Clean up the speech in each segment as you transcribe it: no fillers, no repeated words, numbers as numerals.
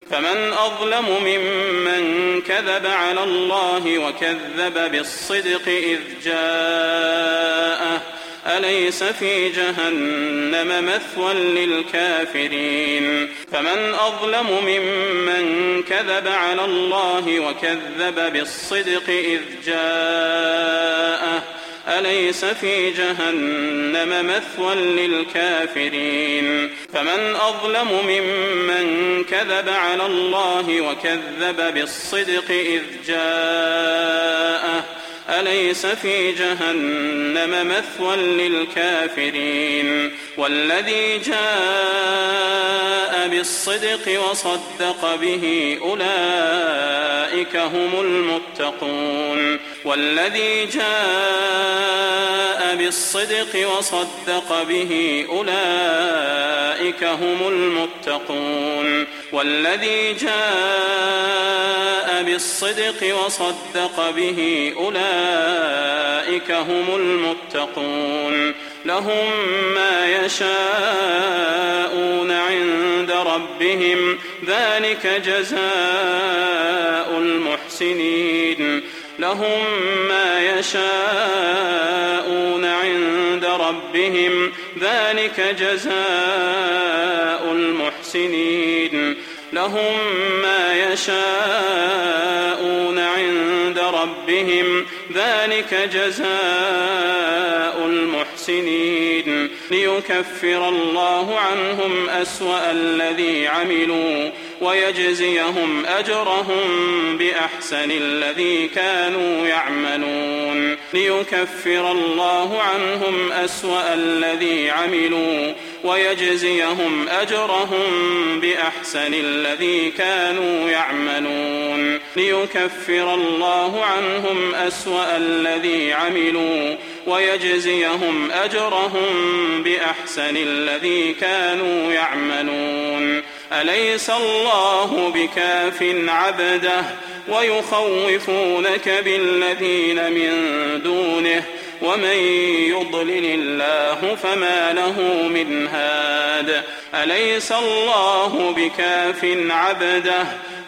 فمن أظلم ممن كذب على الله وكذب بالصدق إذ جاءه أليس في جهنم مثوى للكافرين فمن أظلم ممن كذب على الله وكذب بالصدق إذ جاءه أليس في جهنم مثوى للكافرين فمن أظلم ممن كذب على الله وكذب بالصدق إذ جاءه أليس في جهنم مثوى للكافرين والذي جاء بالصدق وصدق به أولئك هم المتقون والذي جاء بالصدق وصدق به أولئك هم المتقون والذي جاء بالصدق وصدق به أولئك هم المتقون لهم ما يشاءون عند ربهم ذلك جزاء المحسنين لهم ما يشاءون عند ربهم ذلك جزاء المحسنين لهم ما يشاءون عند ربهم ذلك جزاء المحسنين ليكفر الله عنهم أسوأ الذي عملوا ويجزيهم أجرهم بأحسن الذي كانوا يعملون ليكفر الله عنهم أسوأ الذي عملوا ويجزيهم أجرهم بأحسن الذي كانوا يعملون ليكفر الله عنهم أسوأ الذي عملوا ويجزيهم أجرهم بأحسن الذي كانوا يعملون أليس الله بكاف عبده ويخوفونك بالذين من دونه ومن يضلل الله فما له من هاد أليس الله بكاف عبده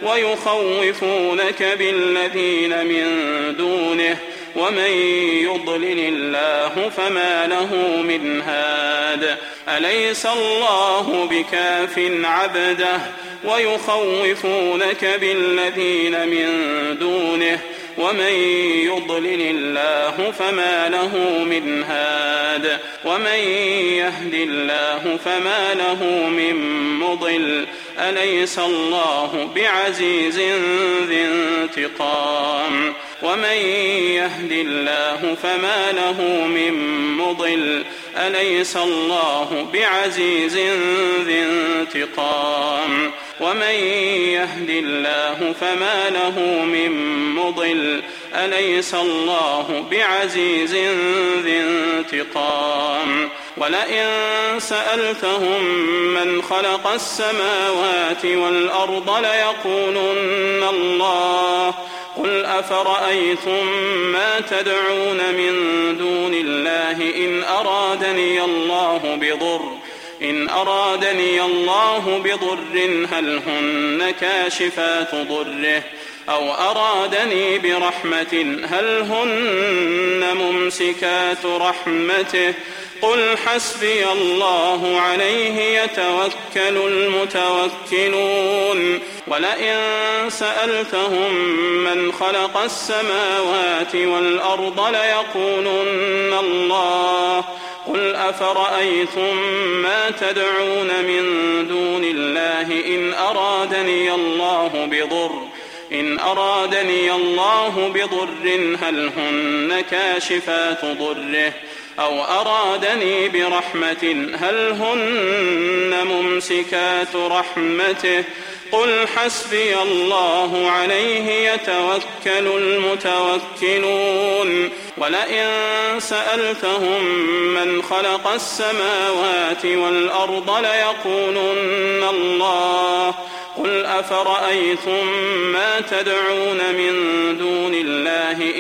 ويخوفونك بالذين من دونه ومن يضلل الله فما له من هاد أليس الله بكاف عبده ويخوفونك بالذين من دونه ومن يضلل الله فما له من هاد ومن يهد الله فما له من مضل أليس الله بعزيز ذي انتقام ومن يهد الله فما له من مضل أليس الله بعزيز ذي انتقام ومن يهد الله فما له من مضل أليس الله بعزيز ذي انتقام ولئن سألتهم من خلق السماوات والأرض ليقولن الله قل أفرأيتم ما تدعون من دون الله إن أرادني الله بضر هل هن كاشفات ضره أو أرادني برحمة هل هن ممسكات رحمته قل حسبي الله عليه يتوكل المتوكلون ولئن سألتهم من خلق السماوات والأرض ليقولن الله قل أفرأيتم ما تدعون من دون الله إن أرادني الله بضر هل هن كاشفات ضره أو أرادني برحمة هل هن ممسكات رحمته قل حسبي الله عليه يتوكل المتوكلون ولئن سألتهم من خلق السماوات والأرض ليقولن الله قل أفرأيتم ما تدعون من دون الله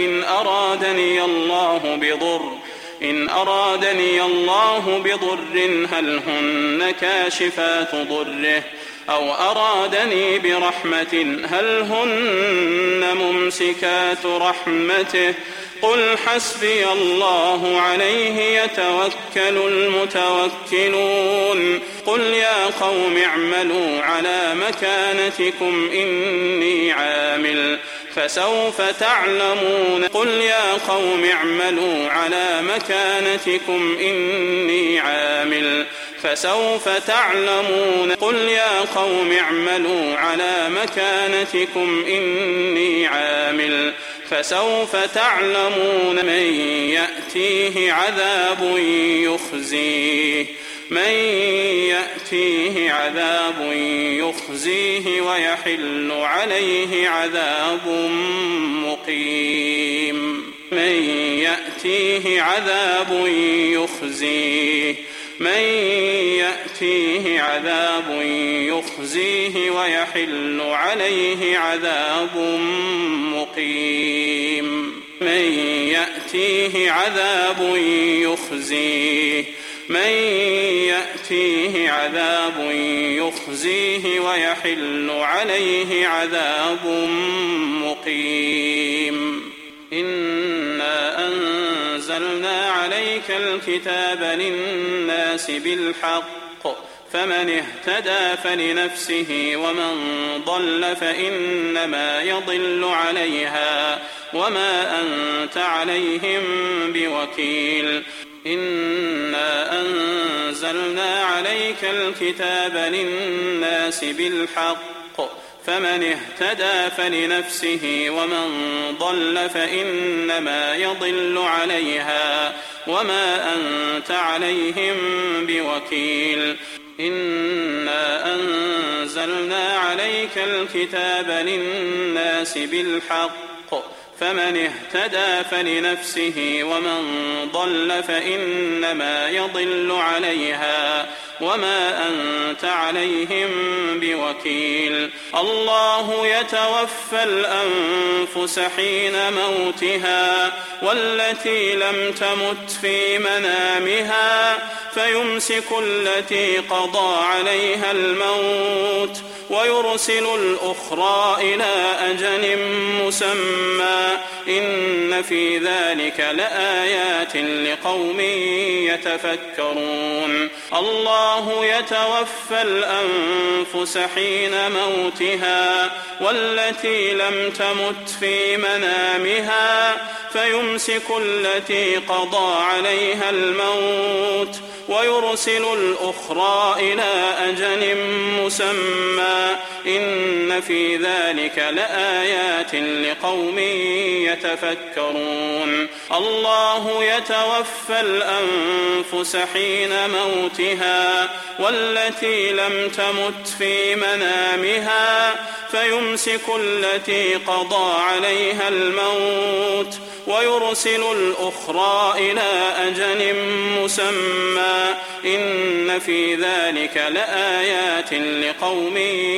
إن أرادني الله بضر هل هن كاشفات ضره أو أرادني برحمة هل هن ممسكات رحمته قل حسبي الله عليه يتوكل المتوكلون قل يا قوم اعملوا على مكانتكم إني عامل فسوف تعلمون قل يا قوم اعملوا على مكانتكم إني عامل فسوف تعلمون قل يا قوم اعملوا على مكانتكم إني عامل فسوف تعلمون من يأتيه عذاب يخزيه ويحل عليه عذاب مقيم من يأتيه عذاب يخزيه ويحل عليه عذاب مقيم من يأتيه عذاب يخزيه ويحل عليه عذاب مقيم إنا أنزلنا عليك الكتاب للناس بالحق فمن اهتدى فلنفسه ومن ضل فإنما يضل عليها وما أنت عليهم بوكيل إنا أنزلنا عليك الكتاب للناس بالحق فمن اهتدى فلنفسه ومن ضل فإنما يضل عليها وما أنت عليهم بوكيل إنا أنزلنا عليك الكتاب للناس بالحق فمن اهتدى فلنفسه ومن ضل فإنما يضل عليها وما أنت عليهم بوكيل الله يتوفى الأنفس حين موتها والتي لم تمت في منامها فيمسك التي قضى عليها الموت ويرسل الأخرى إلى أجل مسمى إن في ذلك لآيات لقوم يتفكرون الله يتوفى الأنفس حين موتها والتي لم تمت في منامها فيمسك التي قضى عليها الموت ويرسل الأخرى إلى أجل مسمى إن في ذلك لآيات لقوم يتفكرون الله يتوفى الأنفس حين موتها والتي لم تمت في منامها فيمسك التي قضى عليها الموت ويرسل الأخرى إلى أجل مسمى إن في ذلك لآيات لقوم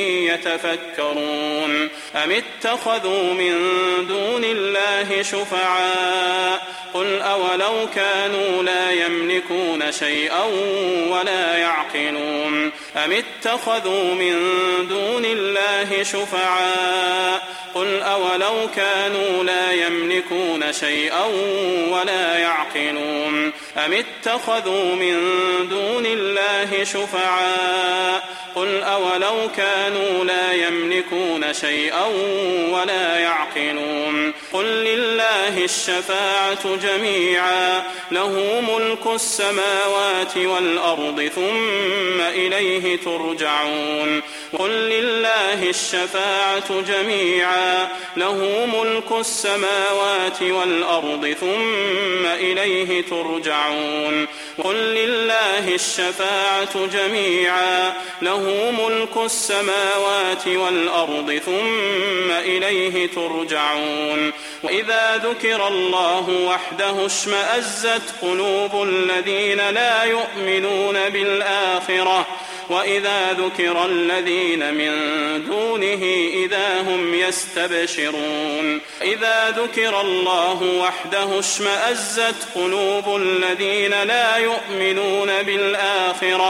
يتفكرون أم اتخذوا من دون الله شفعاء قل أولو كانوا لا يملكون شيئا ولا يعقلون أم اتخذوا من دون الله شفعاء قل أولو كانوا لا يملكون شيئا ولا يعقلون أم اتخذوا من دون الله شفعاء قل أولو كانوا لا يملكون شيئا ولا يعقلون قل لله الشفاعة جميعا له ملك السماوات والأرض ثم إليه ترجعون قل لله الشفاعة جميعا له ملك السماوات والأرض ثم إليه ترجعون قل لله الشفاعة جميعا له ملك السماوات والأرض ثم إليه ترجعون وإذا ذكر الله وحده اشمأزت قلوب الذين لا يؤمنون بالآخرة وإذا ذكر الذين من دونه إذا هم يستبشرون إذا ذكر الله وحده اشمأزت قلوب الذين لا يؤمنون بالآخرة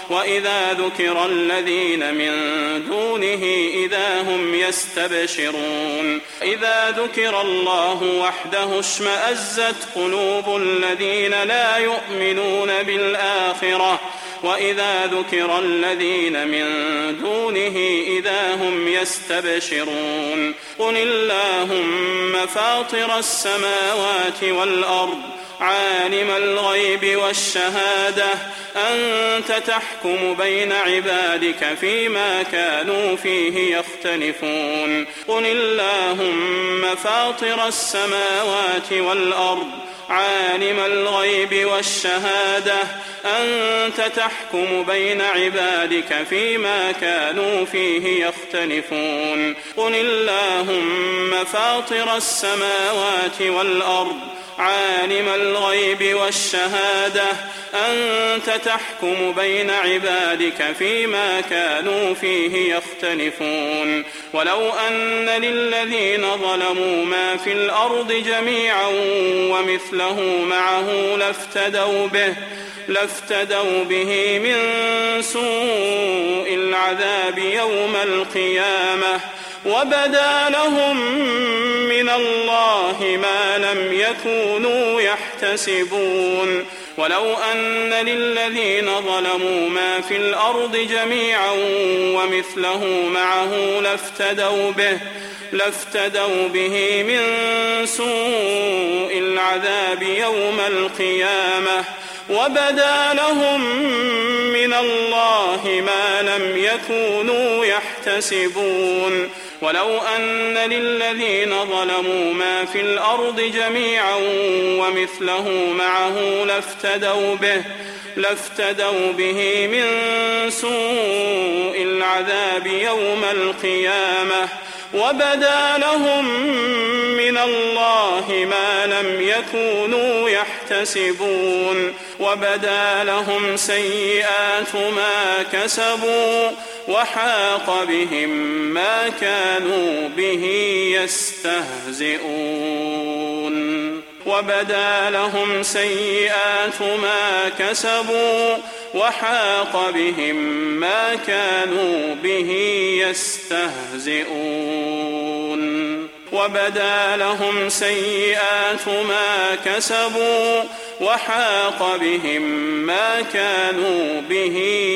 وإذا ذكر الذين من دونه إذا هم يستبشرون إذا ذكر الله وحده اشمأزت قلوب الذين لا يؤمنون بالآخرة وإذا ذكر الذين من دونه إذا هم يستبشرون قل اللهم فاطر السماوات والأرض عالم الغيب والشهادة أنت تحكم بين عبادك فيما كانوا فيه يختلفون قل اللهم فاطر السماوات والأرض عالم الغيب والشهادة أنت تحكم بين عبادك فيما كانوا فيه يختلفون قل اللهم فاطر السماوات والأرض عالم الغيب والشهادة أنت تحكم بين عبادك فيما كانوا فيه يختلفون ولو أن للذين ظلموا ما في الأرض جميعا ومثله معه لافتدوا به من سوء العذاب يوم القيامة وبدا لهم من الله ما لم يكونوا يحتسبون ولو أن للذين ظلموا ما في الأرض جميعا ومثله معه لافتدوا به من سوء العذاب يوم القيامة وبدا لهم من الله ما لم يكونوا يحتسبون ولو أن للذين ظلموا ما في الأرض جميعا ومثله معه لافتدوا به من سوء العذاب يوم القيامة وبدا لهم من الله ما لم يكونوا يحتسبون وبدا لهم سيئات ما كسبوا وحاق بهم ما كانوا به يستهزئون وبدا لهم سيئات ما كسبوا وحاق بهم ما كانوا به يستهزئون وبدا لهم سيئات ما كسبوا وحاق بهم ما كانوا به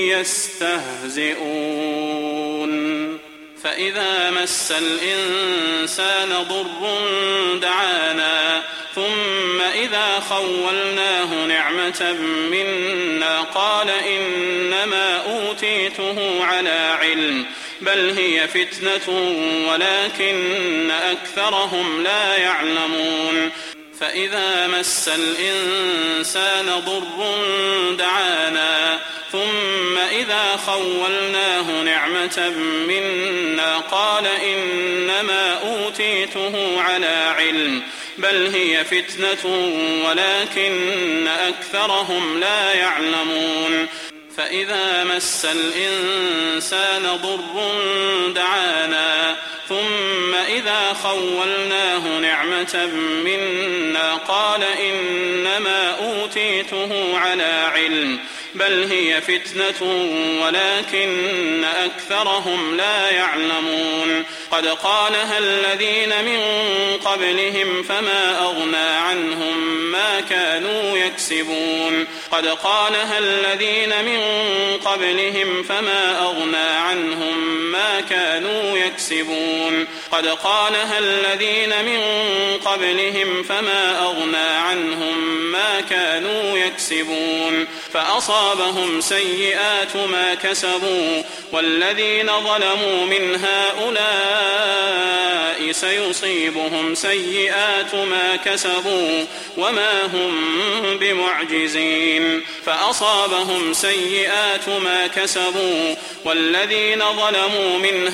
يستهزئون فإذا مس الإنسان ضر دعانا ثم إذا خولناه نعمة منا قال إنما أوتيته على علم بل هي فتنة ولكن أكثرهم لا يعلمون فإذا مس الإنسان ضر دعانا ثم إذا خولناه نعمة منا قال إنما أوتيته على علم بل هي فتنة ولكن أكثرهم لا يعلمون فإذا مس الإنسان ضر دعانا ثم إذا خولناه نعمة منا قال إنما أوتيته على علم بل هي فتنة ولكن أكثرهم لا يعلمون قد قالها الذين من قبلهم فما أغنى عنهم ما كانوا يكسبون قد قالها الذين من قبلهم فما أغنى عنهم ما كانوا يكسبون قد قالها الذين من قبلهم فما أغنى عنهم ما كانوا يكسبون فأصابهم سيئات ما كسبوا والذين ظلموا من هؤلاء سيصيبهم سيئات ما كسبوا وما هم بمعجزين فأصابهم سيئات ما كسبوا والذين ظلموا من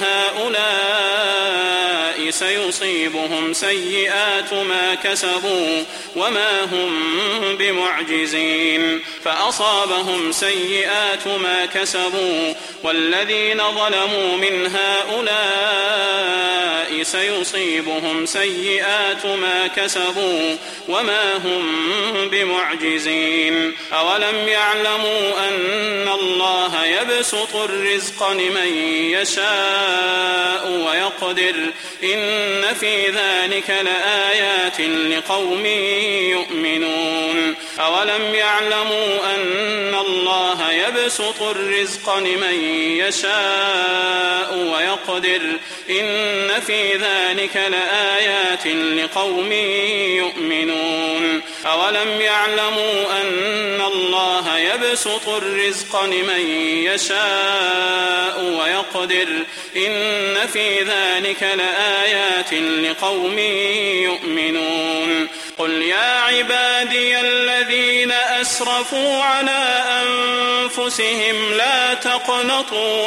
هؤلاء سيصيبهم سيئات ما كسبوا وما هم بمعجزين فأصابهم سيئات ما كسبوا والذين ظلموا من هؤلاء سيصيبهم سيئات ما كسبوا وما هم بمعجزين أولم يعلموا أن الله يبسط الرزق لمن يشاء ويقدر إن في ذلك لآيات لقوم يؤمنون أولم يعلموا أن الله يبسط الرزق لمن يشاء ويقدر إن في ذلك لآيات لقوم يؤمنون أولم يعلموا أن الله يبسط الرزق لمن يشاء ويقدر إن في ذلك لآيات لقوم يؤمنون قل يا عبادي الذين أسرفوا على أنفسهم لا تقنطوا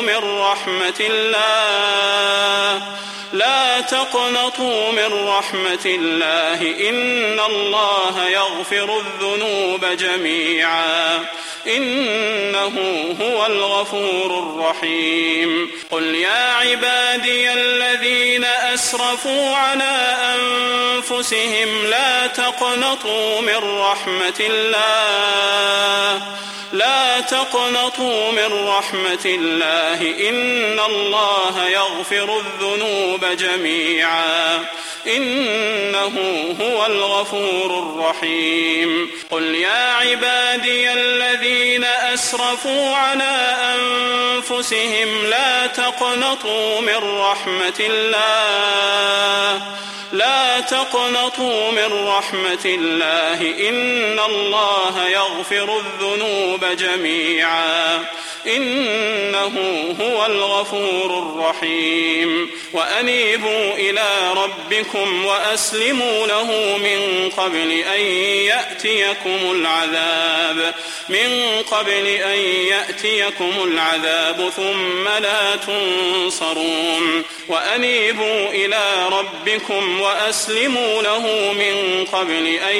من رحمة الله إن الله يغفر الذنوب جميعا إنه هو الغفور الرحيم قل يا عبادي الذين أسرفوا على أنفسهم لا تقنطوا من رحمة الله إن الله يغفر الذنوب جميعا إنه هو الغفور الرحيم قل يا عبادي الذين أسرفوا على أنفسهم لا تقنطوا من رحمة الله إن الله يغفر الذنوب جميعا إنه هو الغفور الرحيم وأنيبوا إلى ربكم وأسلموا له من قبل أن يأتيكم العذاب ثم لا تنصرون وأنيبوا إلى ربكم وأسلموا له من قبل أن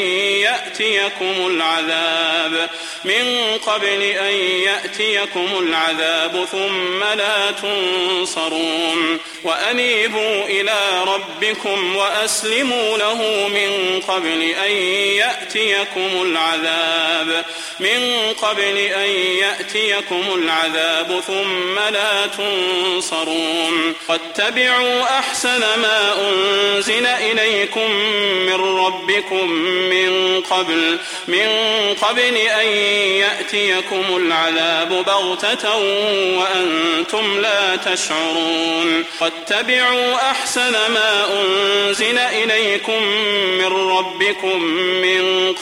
يأتيكم العذاب ثم لا تنصرون وأنيبوا إلى ربكم وأسلموا له من قبل أن يأتيكم العذاب ثم لا تنصرون واتبعوا أحسن ما أنزل إليكم من ربكم من قبل أن يأتيكم العذاب بغتة وأنتم لا تشعرون واتبعوا أحسن ما أنزل إليكم من ربكم من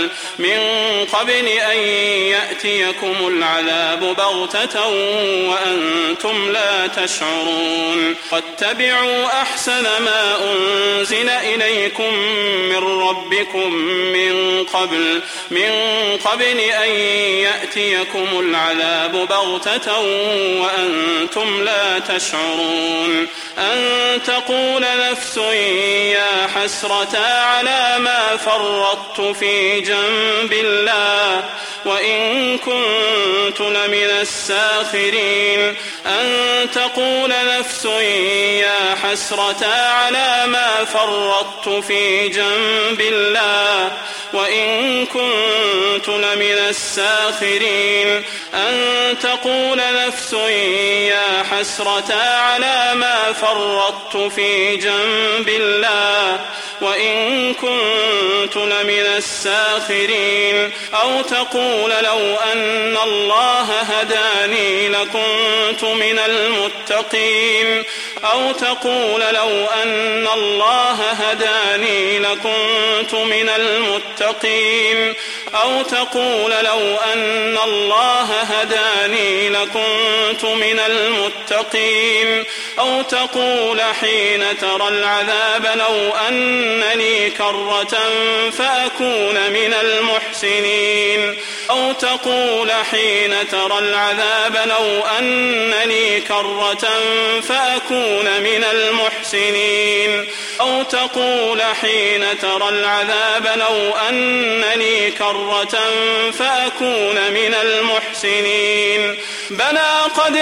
قبل أن يأتيكم العذاب بغتة وأنتم لا تشعرون واتبعوا أحسن ما أنزل إليكم من ربكم من قبل أن يأتيكم العذاب بغتة وأنتم لا تشعرون أن تقول نفس يا حسرة على ما فرطت في جنب الله وإن كنت لمن الساخرين أن تقول نفس يا حسرة على ما فرطت في جنب الله وإن كنت لمن الساخرين أن تقول نفس يا حسرة على ما فرطت في جنب الله وإن كنت لمن الساخرين أو تقول لو أن الله هداني لكنت من المتقين أو تقول لو أن الله هداني لكنت من المتقين أو تقول لو أن الله هداني لكنت من المتقين أو تقول حين ترى العذاب لو أن لي كرة فأكون من المحسنين أو تقول حين ترى العذاب لو أن لي كرة فأكون من المحسنين أو تقول حين ترى العذاب لو أن لي كرة فأكون من المحسنين بلى قد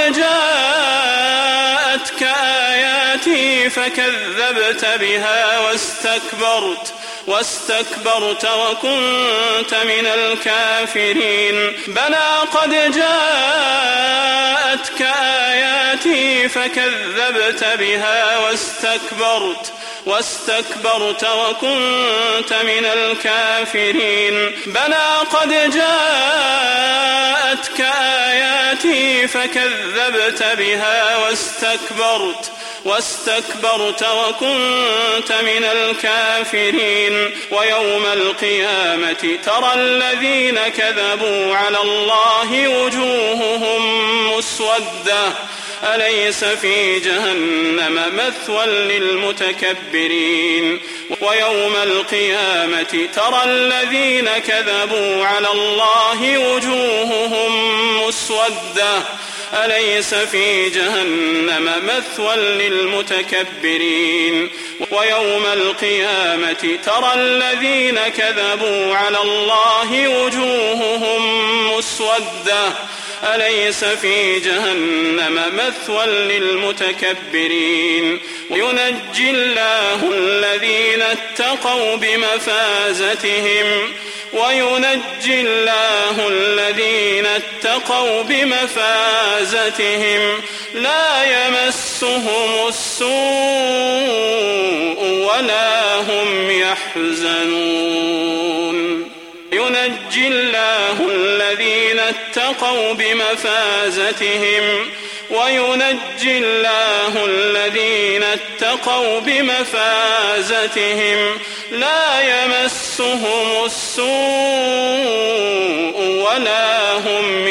جاءتك آياتي فكذبت بها واستكبرت وكنت من الكافرين بلى قد جاءتك آياتي فكذبت بها واستكبرت وكنت من الكافرين بلى قد جاءتك آياتي فكذبت بها واستكبرت وكنت من الكافرين ويوم القيامة ترى الذين كذبوا على الله وجوههم مسودة أليس في جهنم مثوى للمتكبرين ويوم القيامة ترى الذين كذبوا على الله وجوههم مسودة أليس في جهنم مثوى للمتكبرين ويوم القيامة ترى الذين كذبوا على الله وجوههم مسودة أليس في جهنم مثوى للمتكبرين وينجي الله الذين اتقوا بمفازتهم لا يمسهم السوء ولا هم يحزنون ينجي الله الذين اتقوا بمفازتهم لا يمسهم السوء ولا هم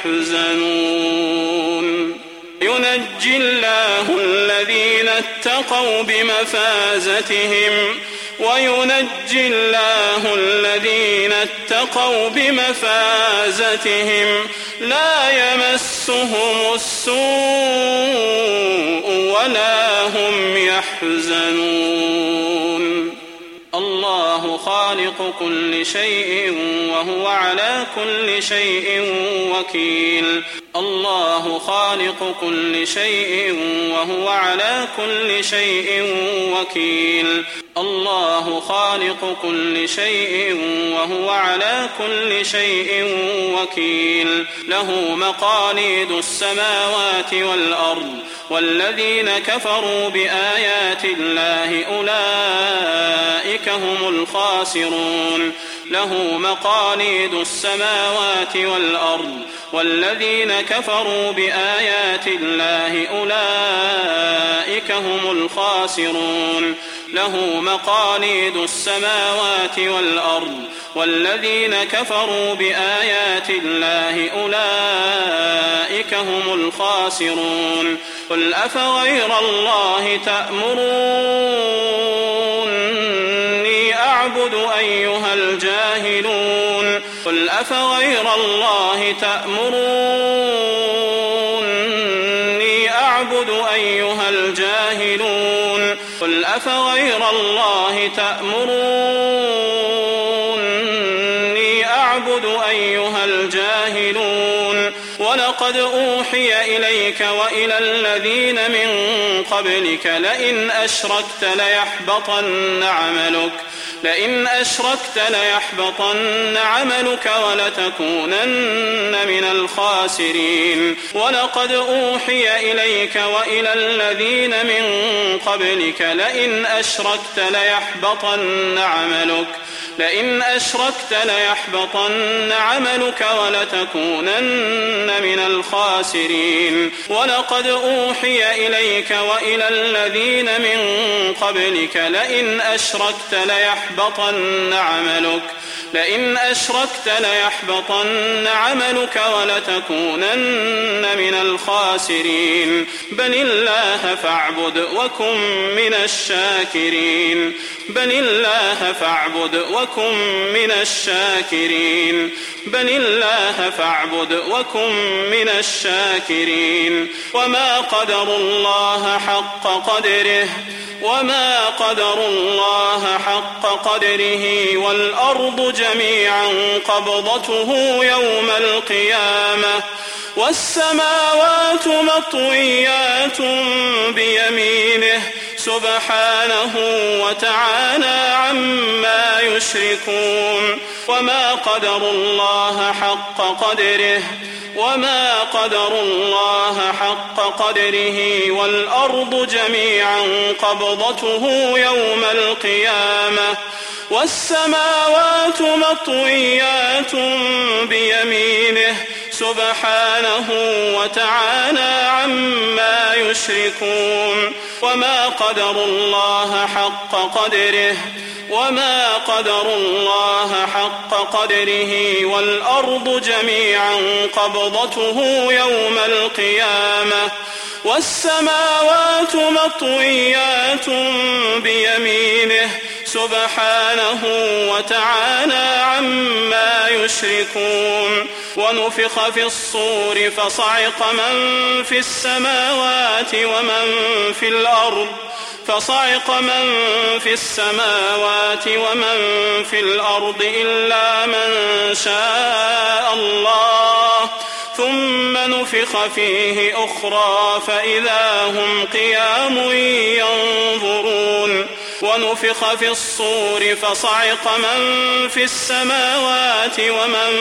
يحزنون ينجي الله الذين اتقوا بمفازتهم لا يمسهم السوء ولا هم يحزنون الله خالق كل شيء وهو على كل شيء وكيل الله خالق كل شيء وهو على كل شيء وكيل الله خالق كل شيء وهو على كل شيء وكيل له مقاليد السماوات والأرض والذين كفروا بآيات الله أولئك هم الخاسرون له مقاليد السماوات والأرض والذين كفروا بآيات الله أولئك هم الخاسرون له مقاليد السماوات والأرض والذين كفروا بآيات الله أولئك هم الخاسرون قل أفغير الله تأمروني أعبد أيها الجاهلون قل أفغير الله تأمروني أعبد أيها الجاهلون قل أفغير الله تأمروني أعبد أيها الجاهلون ولقد أوحي إليك وإلى الذين من قبلك لئن أشركت ليحبطن عملك ولتكونن من الخاسرين ولقد أوحي إليك وإلى الذين من قبلك لئن أشركت ليحبطن عملك ولتكونن من الخاسرين ولقد أوحي إليك وإلى الذين من قبلك لئن أشركت ليحبطن عملك ولتكونن من الخاسرين بل الله فاعبد وكن من الشاكرين وما قدروا الله حق قدره وما قدروا الله حق قدره والأرض جميعا قبضته يوم القيامة والسماوات مطويات بيمينه سبحانه وتعالى عما يشركون وما قدروا الله حق قدره والأرض جميعا قبضته يوم القيامة والسماوات مطويات بيمينه سبحانه وتعالى عما يشركون وما قدروا الله حق قدره والأرض جميعا قبضته يوم القيامة والسماوات مطويات بيمينه سبحانه وتعالى عما يشركون ونفخ في الصور فصعق من في السماوات ومن في الأرض إلا من شاء الله ثم نفخ فيه أخرى فإذا هم قيام ينظرون ونفخ في الصور فصعق من في السماوات ومن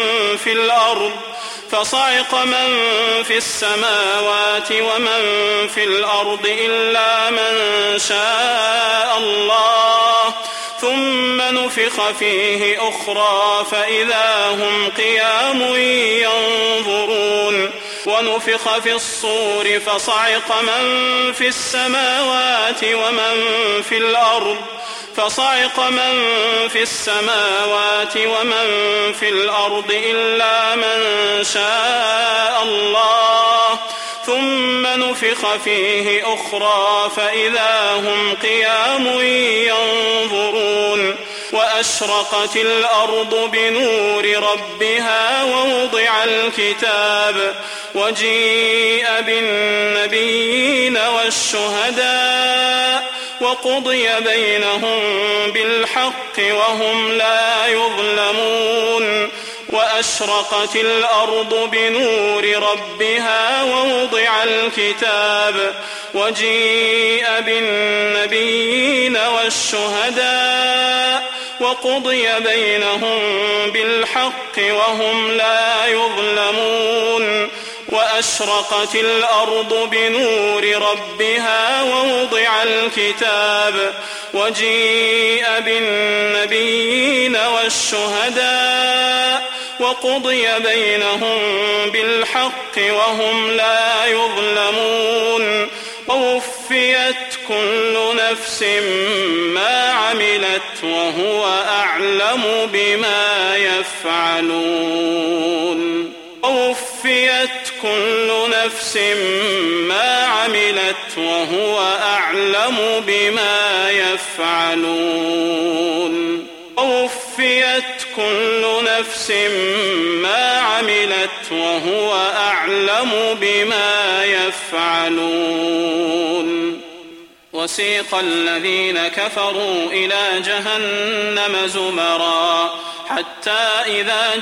في الأرض إلا من شاء الله ثم نفخ فيه أخرى فإذا هم قيام ينظرون ونفخ في الصور فصعق من في السماوات ومن في الأرض إلا من شاء الله ثم نفخ فيه أخرى فإذا هم قيام ينظرون وأشرقت الأرض بنور ربها ووضع الكتاب وجيء بالنبيين والشهداء وقضي بينهم بالحق وهم لا يظلمون وأشرقت الأرض بنور ربها ووضع الكتاب وجيء بالنبيين والشهداء وقضي بينهم بالحق وهم لا يظلمون وأشرقت الأرض بنور ربها ووضع الكتاب وجيء بالنبيين والشهداء وقضي بينهم بالحق وهم لا يظلمون ووفيت كل نفس ما عملت وهو أعلم بما يفعلون ووفيت كل نفس ما عملت وهو أعلم بما يفعلون ووفيت كل نفس ما عملت وهو أعلم بما يفعلون وسيق الذين كفروا إلى جهنم زمرا حتى إذا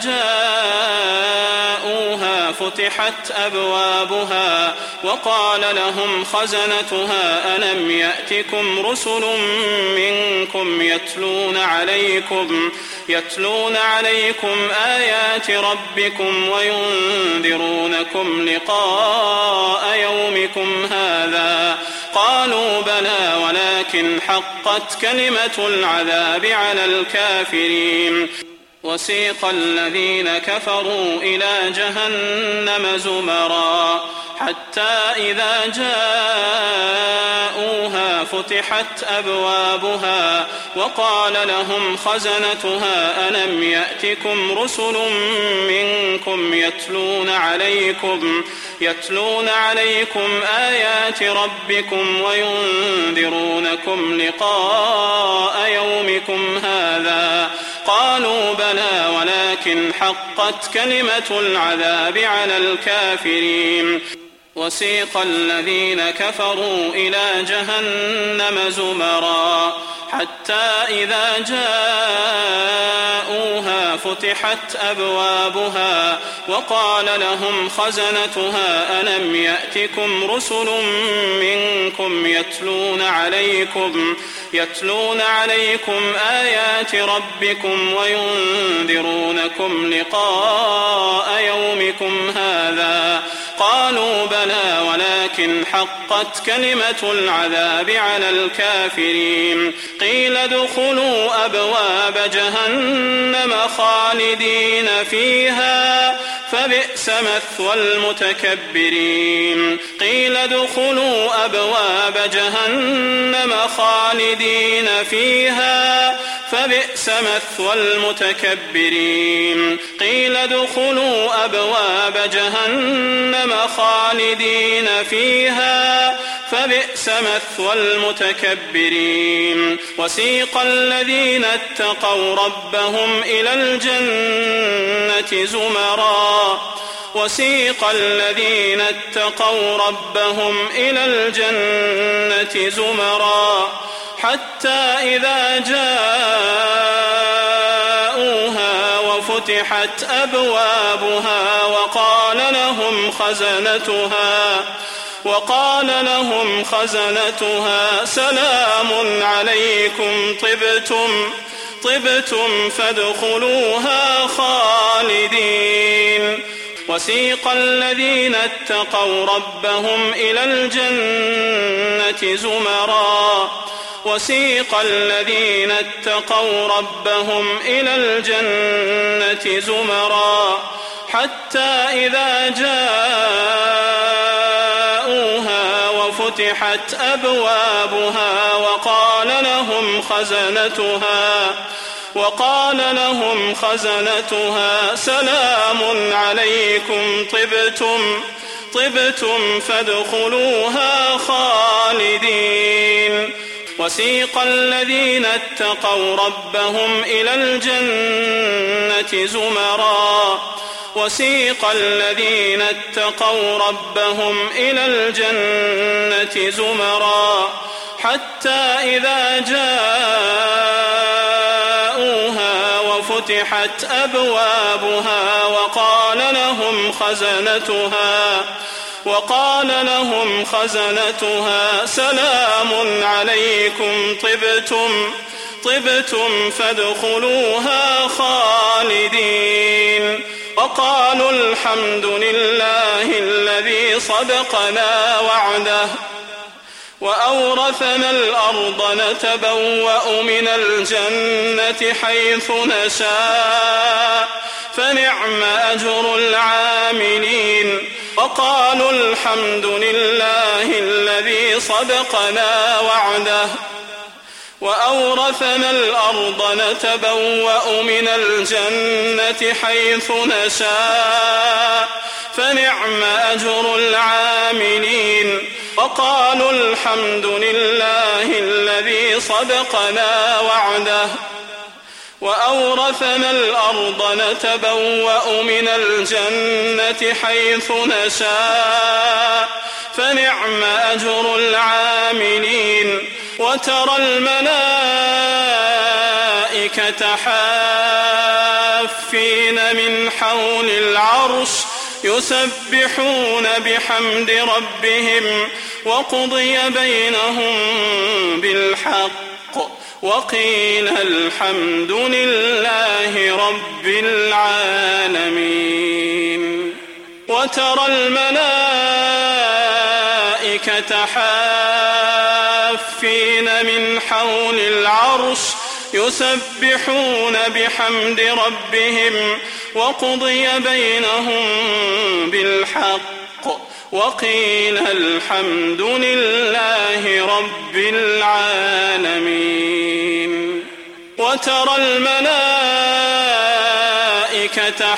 جاءوها فتحت أبوابها وقال لهم خزنتها ألم يأتكم رسل منكم يتلون عليكم آيات ربكم وينذرونكم لقاء يومكم هذا قالوا بلى ولكن حقت كلمة العذاب على الكافرين وسيق الذين كفروا إلى جهنم زمرا حتى إذا جاءوها فتحت أبوابها وقال لهم خزنتها ألم يأتكم رسل منكم يتلون عليكم آيات ربكم وينذرونكم لقاء يومكم هذا قالوا بلى ولكن حقت كلمة العذاب على الكافرين وسيق الذين كفروا إلى جهنم زمرا حتى إذا جاءوها فتحت أبوابها وقال لهم خزنتها ألم يأتكم رسل منكم يتلون عليكم آيات ربكم وينذرونكم لقاء يومكم هذا قالوا بلى ولكن حقت كلمة العذاب على الكافرين قيل ادخلوا أبواب جهنم خالدين فيها فبئس مثوى المتكبرين قيل ادخلوا أبواب جهنم خالدين فيها فبئس مثوى المتكبرين قيل ادخلوا أبواب جهنم خالدين فيها فبئس مثوى المتكبرين وسيق الذين اتقوا ربهم إلى الجنة زمرا حتى إذا جاءوها وفتحت أبوابها وقال لهم خزنتها سلام عليكم طبتم فادخلوها خالدين وسيق الذين اتقوا ربهم إلى الجنة زمرا حتى إذا جاءوها وفتحت أبوابها وقال لهم خزنتها سلام عليكم طبتم فادخلوها خالدين وسيق الذين اتقوا ربهم إلى الجنة زمرا حتى إذا جاءوها وفتحت أبوابها وقال لهم خزنتها سلام عليكم طبتم فادخلوها خالدين وقالوا الحمد لله الذي صدقنا وعده وأورثنا الأرض نتبوأ من الجنة حيث نشاء فنعم أجر العاملين وقالوا الحمد لله الذي صدقنا وعده وأورثنا الأرض نتبوأ من الجنة حيث نشاء فنعم أجر العاملين وقالوا الحمد لله الذي صدقنا وعده وأورثنا الأرض نتبوأ من الجنة حيث نشاء فنعم أجر العاملين وترى الملائكة حافين من حول العرش يسبحون بحمد ربهم وقضي بينهم بالحق وقيل الحمد لله رب العالمين وترى الملائكة حافين من حول العرش يسبحون بحمد ربهم وقضي بينهم بالحق وقيل الحمد لله رب العالمين وترى الملائكة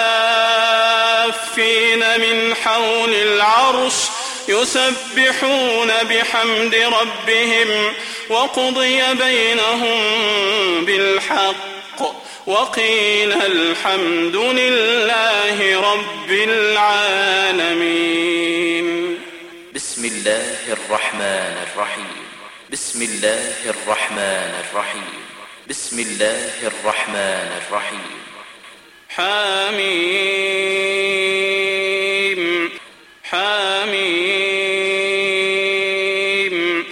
حافين من حول العرش يسبحون بحمد ربهم وقضي بينهم بالحق وقيل الحمد لله رب العالمين الله الرحمن الرحيم. بسم الله الرحمن الرحيم. بسم الله الرحمن الرحيم. حميم حميم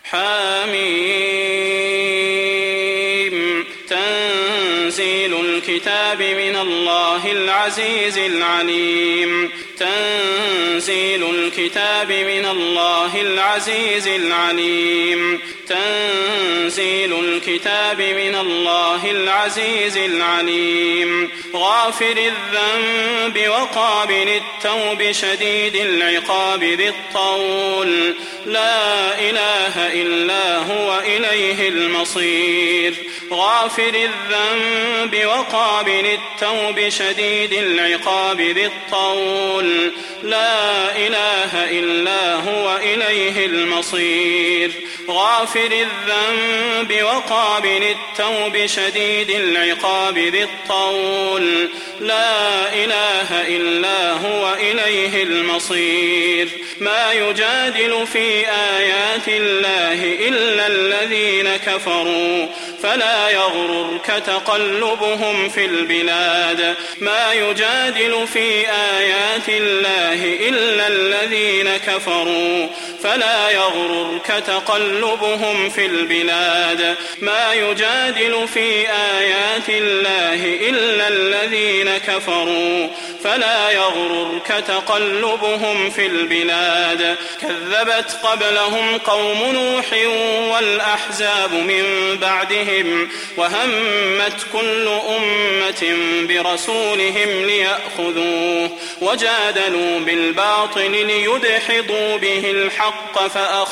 حميم. تنزيل الكتاب من الله العزيز العليم. تنزيل الكتاب من الله العزيز العليم. تنزيل الكتاب من الله العزيز العليم. غافر الذنب وقابل التوب شديد العقاب ذي الطول. لا إله إلا هو إليه المصير. غافر الذنب وقابل التوب شديد العقاب ذي الطول. لا إله إلا هو إليه المصير. غافر الذنب وقابل التوب شديد العقاب ذي الطول. لا إله إلا هو إليه المصير. ما يجادل في آيات الله إلا الذين كفروا فلا يغررك تقلبهم في البلاد. ما يجادل في آيات الله إلا الذين كفروا فلا يغررك تقلبهم في البلاد. ما يجادل في آيات الله إلا الذين كفروا فلا يغررك تقلبهم في البلاد. كذبت قبلهم قوم نوح والأحزاب من بعدهم وهمت كل أمة برسولهم ليأخذوه وجادلوا بالباطل ليدحضوا به الحق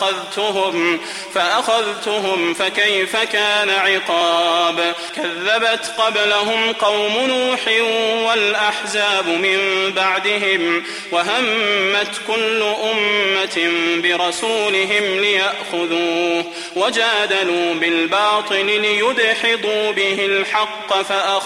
فأخذتهم فكيف كان عقاب. كذبت قبلهم قوم نوح والأحزاب من بعدهم وهمت كل أمة برسولهم ليأخذوه وجادلوا بالباطل ليدحضوا به الحق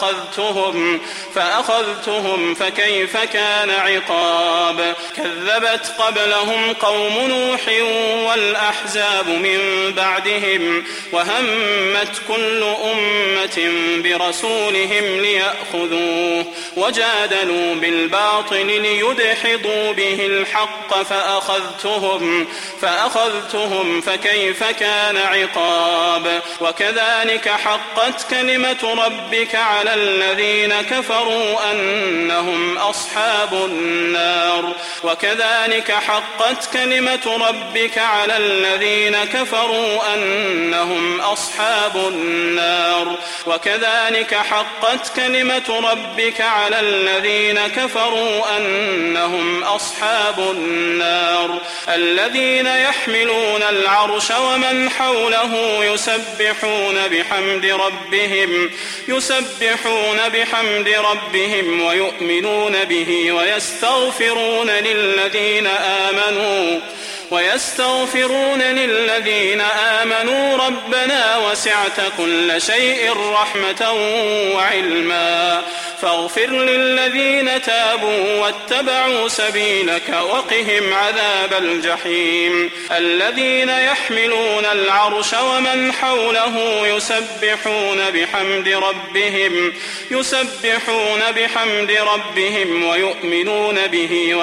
فأخذتهم فكيف كان عقاب. كذبت قبلهم قوم نوح والأحزاب من بعدهم وهمت كل أمة برسولهم ليأخذوه وجادلوا بالباطل ليدحضوا به الحق فأخذتهم فكيف كان عقاب. وكذلك حقت كلمة ربك على الذين كفروا أنهم أصحاب النار. وكذلك حقت كلمة ربك على الذين كفروا أنهم أصحاب النار. وكذلك حقت كلمة ربك على الذين كفروا أنهم أصحاب النار. الذين يحملون العرش ومن حوله يسبحون بحمد ربهم ويؤمنون به ويستغفرون للذين آمنوا ربنا وسعت كل شيء رحمة وعلما فاغفر للذين تابوا واتبعوا سبيلك وقهم عذاب الجحيم. الذين يحملون العرش ومن حوله يسبحون بحمد ربهم ويؤمنون به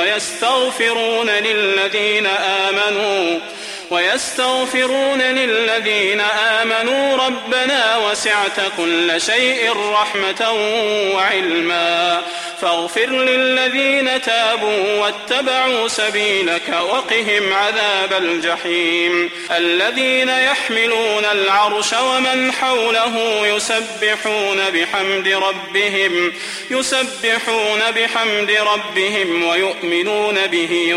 ويستغفرون للذين آمنوا ربنا وسعت كل شيء رحمة وعلما فاغفر للذين تابوا واتبعوا سبيلك وقهم عذاب الجحيم. الذين يحملون العرش ومن حوله يسبحون بحمد ربهم ويؤمنون به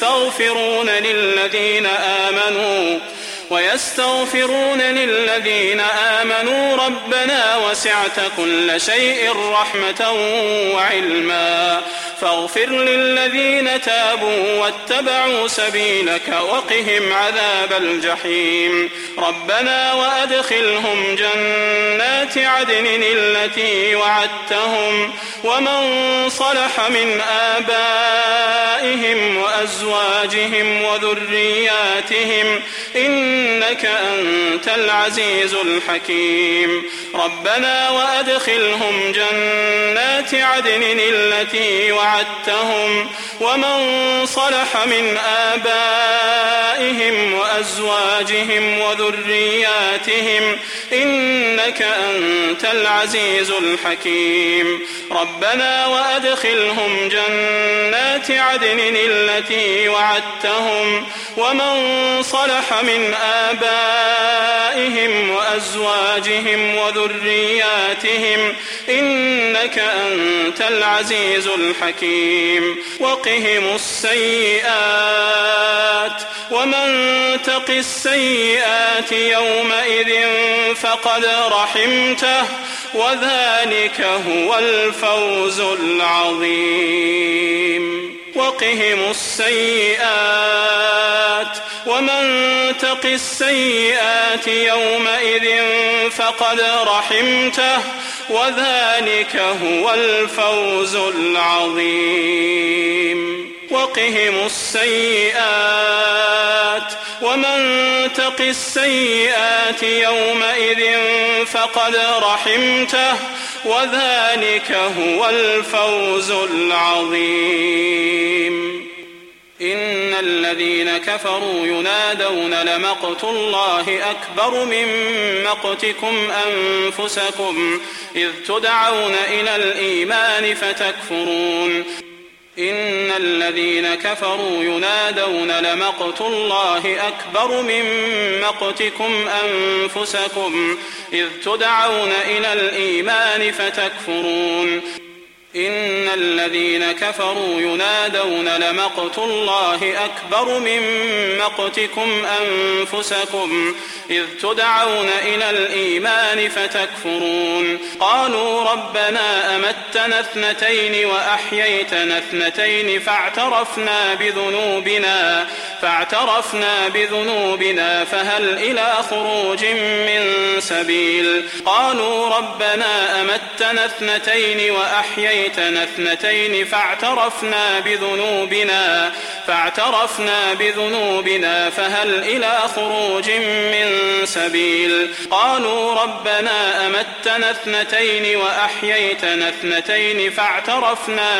ويستغفرون للذين آمنوا ربنا وسعت كل شيء رحمة وعلما فاغفر للذين تابوا واتبعوا سبيلك وقهم عذاب الجحيم. ربنا وأدخلهم جنات عدن التي وعدتهم ومن صلح من آبائهم وأزواجهم وذرياتهم إنك أنت العزيز الحكيم ربنا وأدخلهم جنات عدن التي وعدتهم ومن صلح من آبائهم وأزواجهم وذرياتهم إنك أنت العزيز الحكيم ربنا وأدخلهم جنات عدن التي وعدتهم ومن صلح من آبائهم وأزواجهم وذرياتهم إنك أنت العزيز الحكيم وقهم السيئات ومن تق السيئات يومئذ فقد رحمته وذلك هو الفوز العظيم وقهم السيئات ومن تق السيئات يومئذ فقد رحمته وذلك هو الفوز العظيم وقهم السيئات ومن تق السيئات يومئذ فقد رحمته وذلك هو الفوز العظيم إن الذين كفروا ينادون لمقت الله أكبر من مقتكم أنفسكم إذ تدعون إلى الإيمان فتكفرون إن الذين كفروا ينادون لمقت الله أكبر من مقتكم أنفسكم إذ تدعون إلى الإيمان فتكفرون إن الذين كفروا ينادون لمقت الله أكبر من مقتكم أنفسكم إذ تدعون إلى الإيمان فتكفرون قالوا ربنا أمتنا اثنتين وأحييتنا اثنتين فاعترفنا بذنوبنا فهل إلى خروج من سبيل قالوا ربنا أمتنا اثنتين وأحييتنا اثنتين فاعترفنا بذنوبنا فهل إلى خروج من سبيل قالوا ربنا أمتنا اثنتين وأحييتنا اثنتين فاعترفنا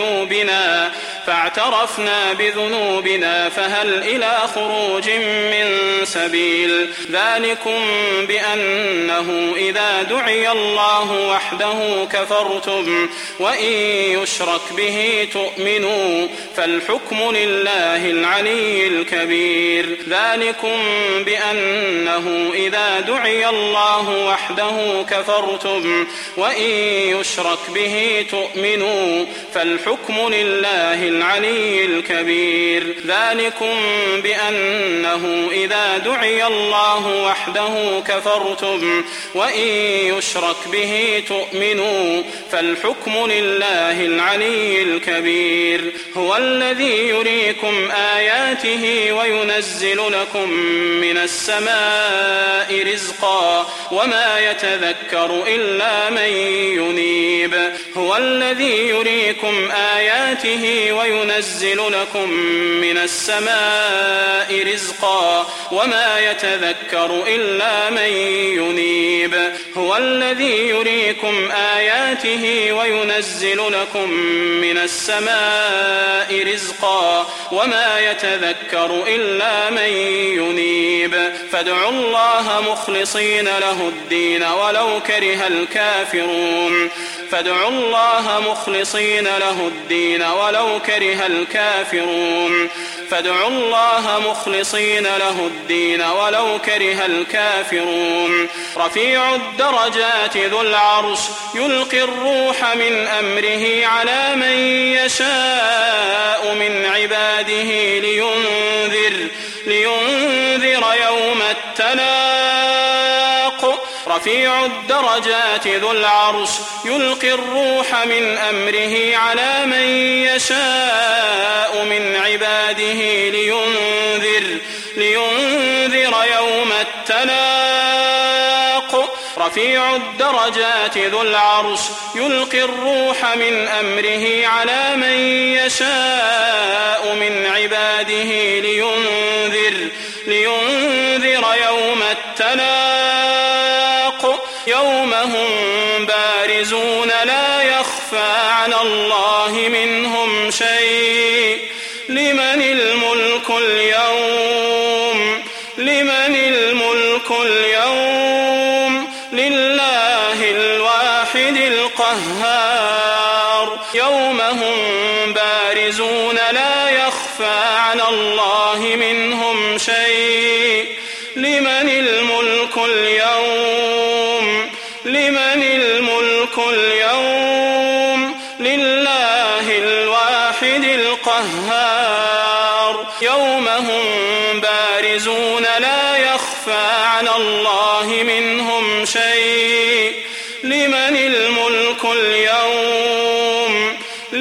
بذنوبنا فهل إلى خروج من سبيل ذلكم بأنه إذا دعي الله وحده كفرتم وإن يشرك به تؤمنوا فالحكم لله العلي الكبير ذلكم بأنه إذا دعي الله وحده كفرتم وإن يشرك به تؤمنوا فالحكم لله العلي الكبير ذلكم بأنه إذا دعي الله وحده كفرتم وإن يشرك به تؤمنوا فالحكم لله العلي الكبير هو الذي يريكم آياته وينزل لكم من السماء رزقا وما يتذكر إلا من ينيب هو الذي يريكم آياته وينزل لكم من السماء رزقا وما يتذكر إلا من ينيب هو الذي يريكم آياته وينزل لكم من السماء رزقا وما يتذكر إلا من ينيب فادعوا الله مخلصين له الدين ولو كره الكافرون فادعوا الله مخلصين له الدين ولو كره الكافرون فادعوا الله مخلصين له الدين ولو كره الكافرون رفيع الدرجات ذو العرش يلقي الروح من أمره على من يشاء من عباده لينذر يوم التلاق رفيع الدرجات ذو العرش يلقي الروح من أمره على من يشاء من عباده لينذر يوم التلاق رفيع الدرجات ذو العرش يلقي الروح من أمره على من يشاء من عباده لينذر يوم التلاق يوم هم بارزون لا يخفى على الله منهم شيء لمن الملك اليوم لله الواحد القهار يوم هم بارزون لا يخفى على الله منهم شيء لمن الملك اليوم لله الواحد القهار يوم هم بارزون لا يخفى على الله منهم شيء لمن الملك اليوم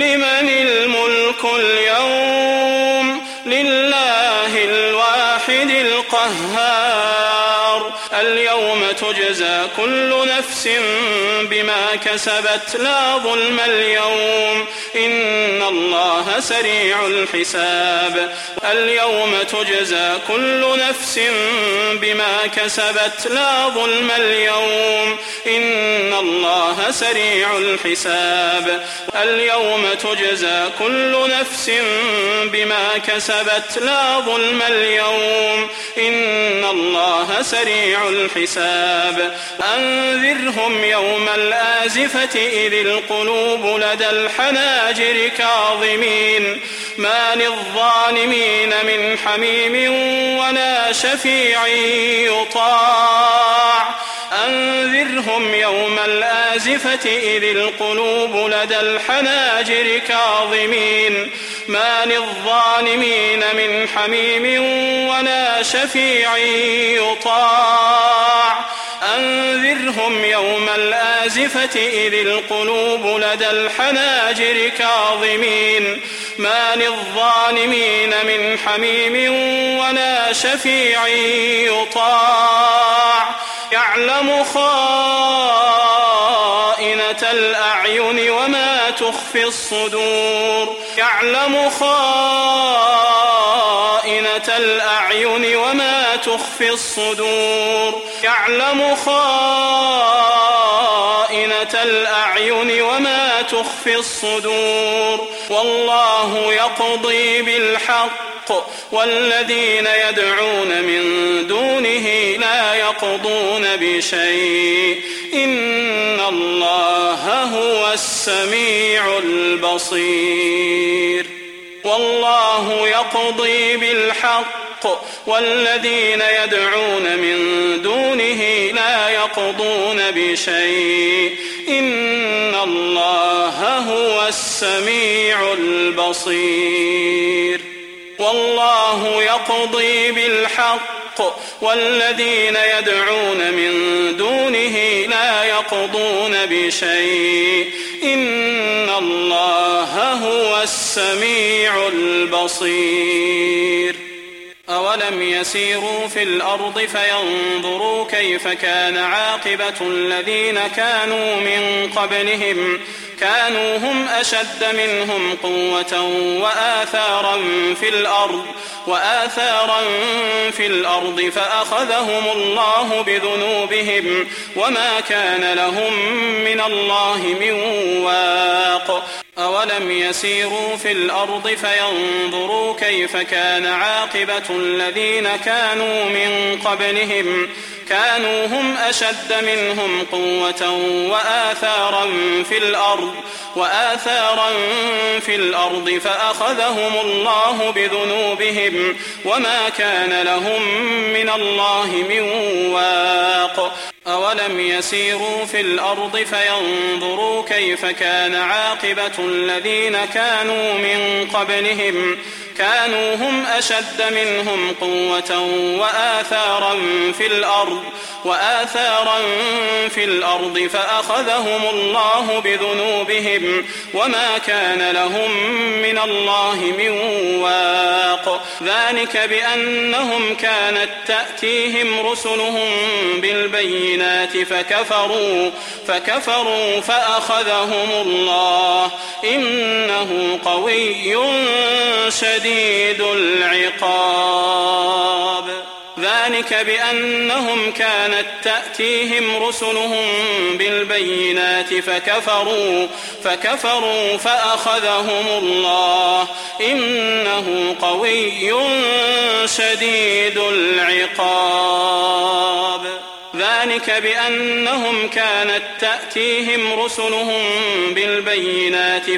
لله الواحد القهار اليوم تجزى كل نفس بما كسبت لا ظلم اليوم إن الله سريع الحساب اليوم تجزى كل نفس بما كسبت لا ظلم اليوم إن الله سريع الحساب اليوم تجزى كل نفس بما كسبت لا ظلم اليوم إن الله سريع الحساب أنذرهم يوم الآزفة إذ القلوب لدى الحناجر كاظمين ما للظالمين من حميم ولا شفيع يطاع أنذرهم يوم الآزفة إذ القلوب لدى الحناجر كاظمين ما للظالمين من حميم ولا شفيع يطاع أنذرهم يوم الآزفة إذ القلوب لدى الحناجر كاظمين ما للظالمين من حميم ولا شفيع يطاع يعلم خائنة الأعين وما تخفي الصدور يعلم خائنة الأعين وما تخفي الصدور يعلم خائنة الأعين وما تخفي الصدور والله يقضي بالحق والذين يدعون من دونه لا يقضون بشيء إن الله هو السميع البصير والله يقضي بالحق والذين يدعون من دونه لا يقضون بشيء إن الله هو السميع البصير والله يقضي بالحق والذين يدعون من دونه لا يقضون بشيء إن الله هو السميع البصير أولم يسيروا في الأرض فينظروا كيف كان عاقبة الذين كانوا من قبلهم كانوا هم أشد منهم قوة وآثارا في الأرض فأخذهم الله بذنوبهم وما كان لهم من الله من واق أولم يسيروا في الأرض فينظروا كيف كان عاقبة الذين كانوا من قبلهم كانوا هم أشد منهم قوة وآثارا في الأرض فأخذهم الله بذنوبهم وما كان لهم من الله من واق أولم يسيروا في الأرض فينظروا كيف كان عاقبة الذين كانوا من قبلهم كانوا هم أشد منهم قوة وآثارا في الأرض فأخذهم الله بذنوبهم وما كان لهم من الله من واق. ذلك بأنهم كانت تأتيهم رسلهم بالبينات فكفروا فأخذهم الله إنه قوي شديد العقاب. ذلك بأنهم كانت تأتيهم رسلهم بالبينات فكفروا فأخذهم الله إنه قوي شديد العقاب. ذلك بأنهم كانت تأتيهم رسلهم بالبينات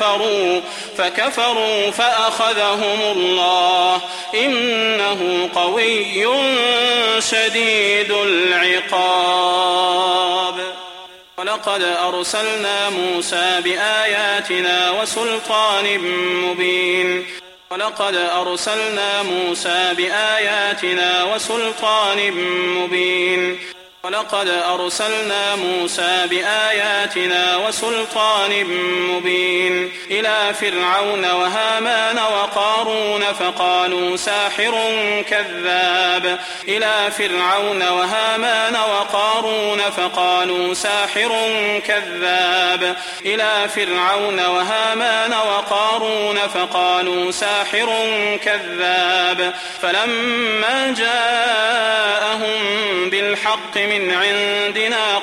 فكفروا فأخذهم الله إنه قوي شديد العقاب. ولقد أرسلنا موسى بآياتنا وسلطان مبين إلى فرعون وهامان وقارون فقالوا ساحر كذاب. فلما جاءهم بالحق من عندنا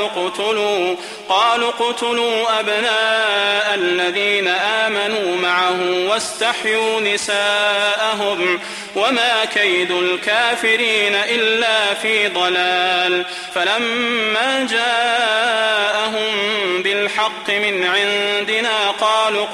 قالوا اقتلوا أبناء الذين آمنوا معه واستحيوا نساءهم وما كيد الكافرين إلا في ضلال. فلما جاءهم بالحق من عندنا قالوا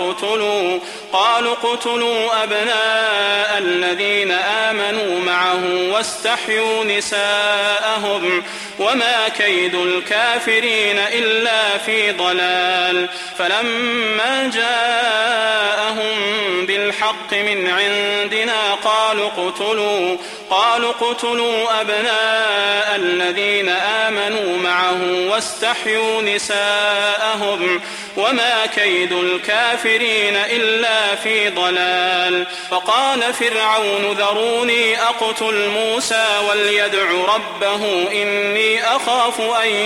اقتلوا أبناء الذين آمنوا معه واستحيوا نساءهم وما كيد الكافرين إلا في ضلال. فلما جاءهم بالحق من عندنا قالوا اقتلوا أبناء الذين آمنوا معه واستحيوا نساءهم وما كيد الكافرين إلا في ضلال. فقال فرعون ذروني أقتل موسى وليدع ربه إني أخاف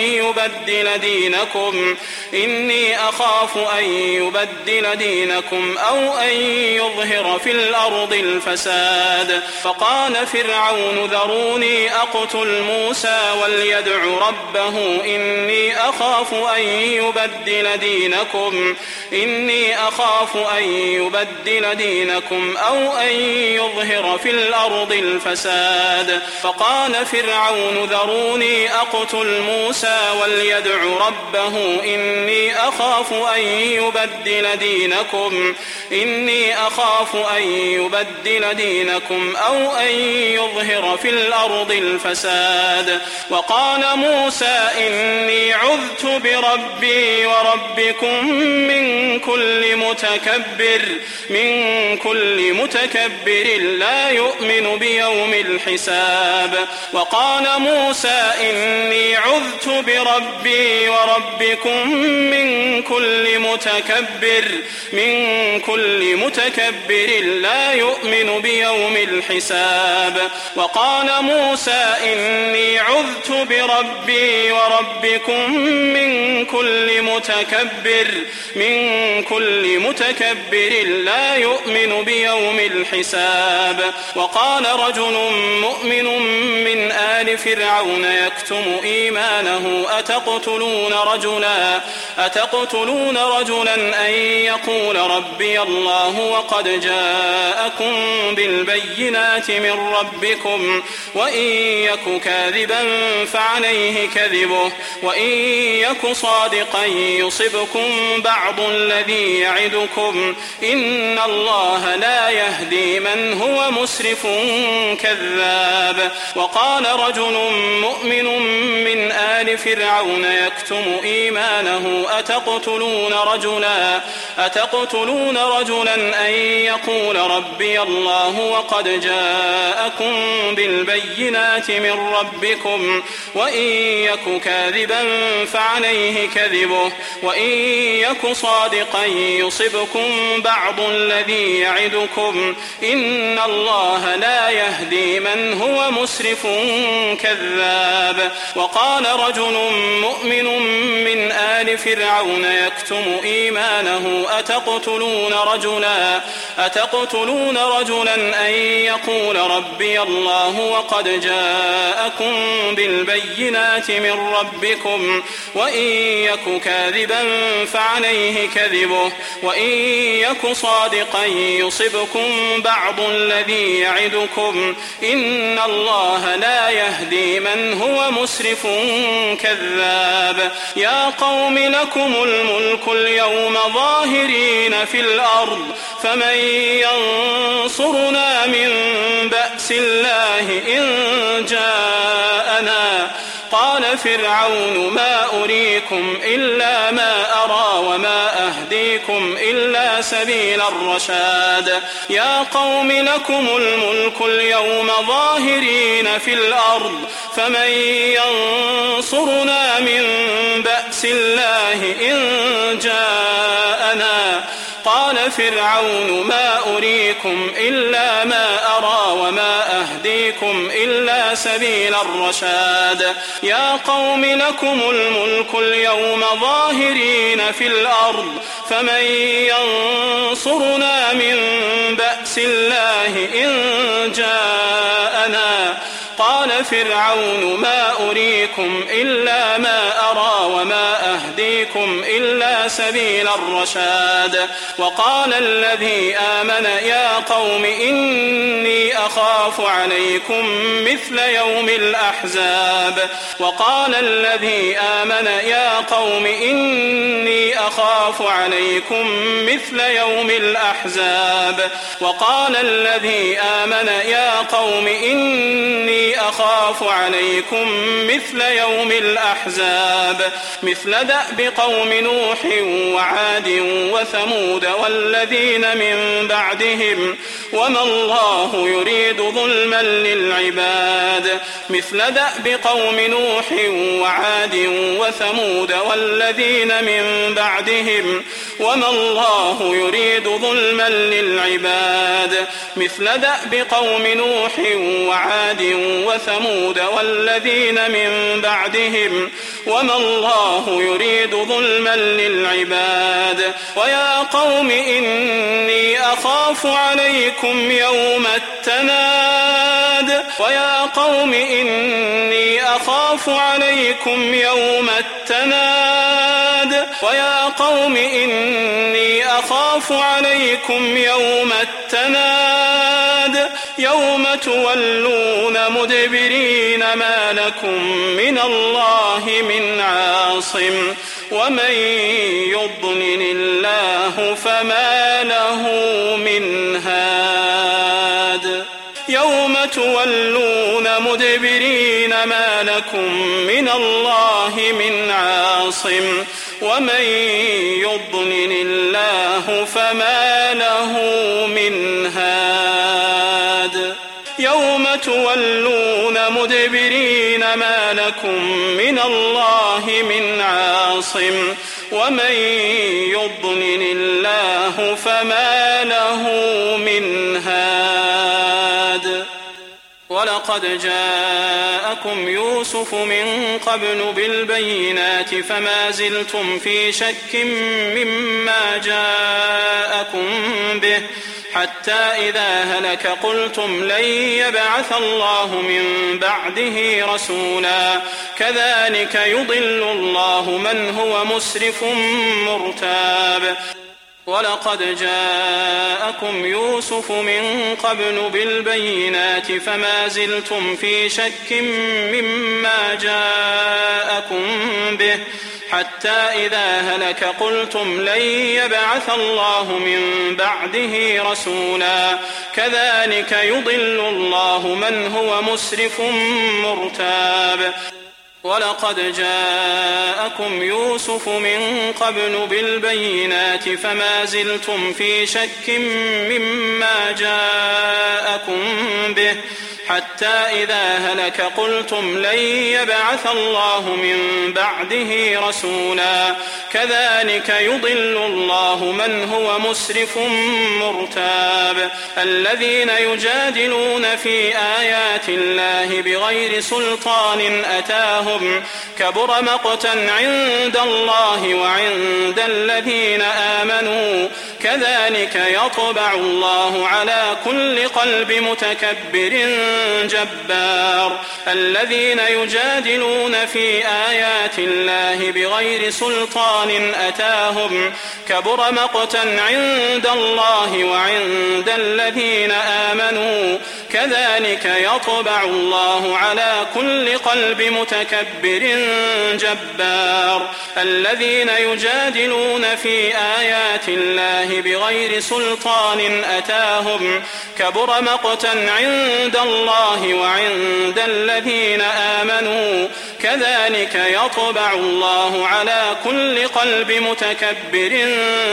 أن يبدل دينكم أو أن يظهر في الأرض الفساد. فقال فرعون ذروني أقتل موسى وليدع ربه إني أخاف أن يبدل دينكم أو أن يظهر في الأرض الفساد. فقال فرعون ذروني أقتل موسى وليدع ربه إني أخاف أن يبدل دينكم أو أن يظهر في الأرض الفساد. وقال موسى إني عذت بربي وربكم من كل متكبر لا يؤمن بيوم الحساب. وقال موسى إني عذت بربي وربكم من كل متكبر لا يؤمن بيوم الحساب. وقال موسى إني عذت بربي وربكم من كل متكبر لا يؤمن بيوم الحساب. وقال رجل مؤمن من آل فرعون يكتم إيمانه أتقتلون رجلا أن يقول ربي الله وقد جاءكم بالبينات من ربكم وإن يك كاذبا فعليه كذبه وإن يك صادقا يصبكم بعض الذي يعدكم إن الله لا يهدي من هو مسرف كذاب. وقال رجل مؤمن من آل آل فرعون يكتم إيمانه أتقتلون رجلا أن يقول ربي الله وقد جاءكم بالبينات من ربكم وإن يك كاذبا فعليه كذبه وإن يك صادقا يصبكم بعض الذي يعدكم إن الله لا يهدي من هو مسرف كذاب. وقال رجل مؤمن من آل فرعون يكتم إيمانه أتقتلون رجلا أن يقول ربي الله وقد جاءكم بالبينات من ربكم وإن يك كاذبا فعليه كذبه وإن يك صادقا يصبكم بعض الذي يعدكم إن الله لا يهدي من هو مسرف كذاب. يا قوم لكم الملك اليوم ظاهرين في الأرض فمن ينصرنا من بأس الله إن جاءنا. قال فرعون ما أريكم إلا ما أرى وما أهديكم إلا سبيل الرشاد. يا قوم لكم الملك اليوم ظاهرين في الأرض فمن ينصرنا من بأس الله إن جاءنا. قال فرعون ما أريكم إلا ما أرى وما أهديكم إلا سبيل الرشاد. يا قوم لكم الملك اليوم ظاهرين في الأرض فمن ينصرنا من بأس الله إن جاءنا. قال فرعون ما أريكم إلا ما أرى وما أهديكم إلا سبيل الرشاد. وقال الذي آمن يا قوم إني أخاف عليكم مثل يوم الأحزاب. وقال الذي آمن يا قوم إني أخاف عليكم مثل يوم الأحزاب. وقال الذي آمن يا قوم إني أخاف عليكم مثل يوم الأحزاب مثل دأب قوم نوح وعاد وثمود والذين من بعدهم وما الله يريد ظلما للعباد. مثل دأب قوم نوح وعاد وثمود والذين من بعدهم وما الله يريد ظلما للعباد. مثل دأب قوم نوح وعاد وثمود والذين من بعدهم وما الله يريد ظلما للعباد. ويا قوم إني أخاف عليكم يوم التناد. ويا قوم إني أخاف عليكم يوم التناد. ويا قوم إني أخاف عليكم يوم التناد يوم تولون مدبرين ما لكم من الله من عاصم ومن يضلل الله فما له من هاد. يوم تولون مدبرين ما لكم من الله من عاصم ومن يضلل الله فما له من هاد. يوم تولون مدبرين ما لكم من الله من عاصم ومن يضلل الله فما له من هاد. ولقد جاءكم يوسف من قبل بالبينات فما زلتم في شك مما جاءكم به حتى إذا هلك قلتم لن يبعث الله من بعده رسولا كذلك يضل الله من هو مسرف مرتاب. ولقد جاءكم يوسف من قبل بالبينات فما زلتم في شك مما جاءكم به حتى إذا هلك قلتم لن يبعث الله من بعده رسولا كذلك يضل الله من هو مسرف مرتاب. ولقد جاءكم يوسف من قبل بالبينات فما زلتم في شك مما جاءكم به حتى إذا هلك قلتم لن يبعث الله من بعده رسولا كذلك يضل الله من هو مسرف مرتاب الذين يجادلون في آيات الله بغير سلطان أتاهم كبر مقتا عند الله وعند الذين آمنوا كذلك يطبع الله على كل قلب متكبر جبار الذين يجادلون في آيات الله بغير سلطان أتاهم كبر مقتا عند الله وعند الذين آمنوا كذلك يطبع الله على كل قلب متكبر جبار الذين يجادلون في آيات الله بغير سلطان أتاهم كبر مقتا عند الله وعند الذين آمنوا كذلك يطبع الله على كل قلب متكبر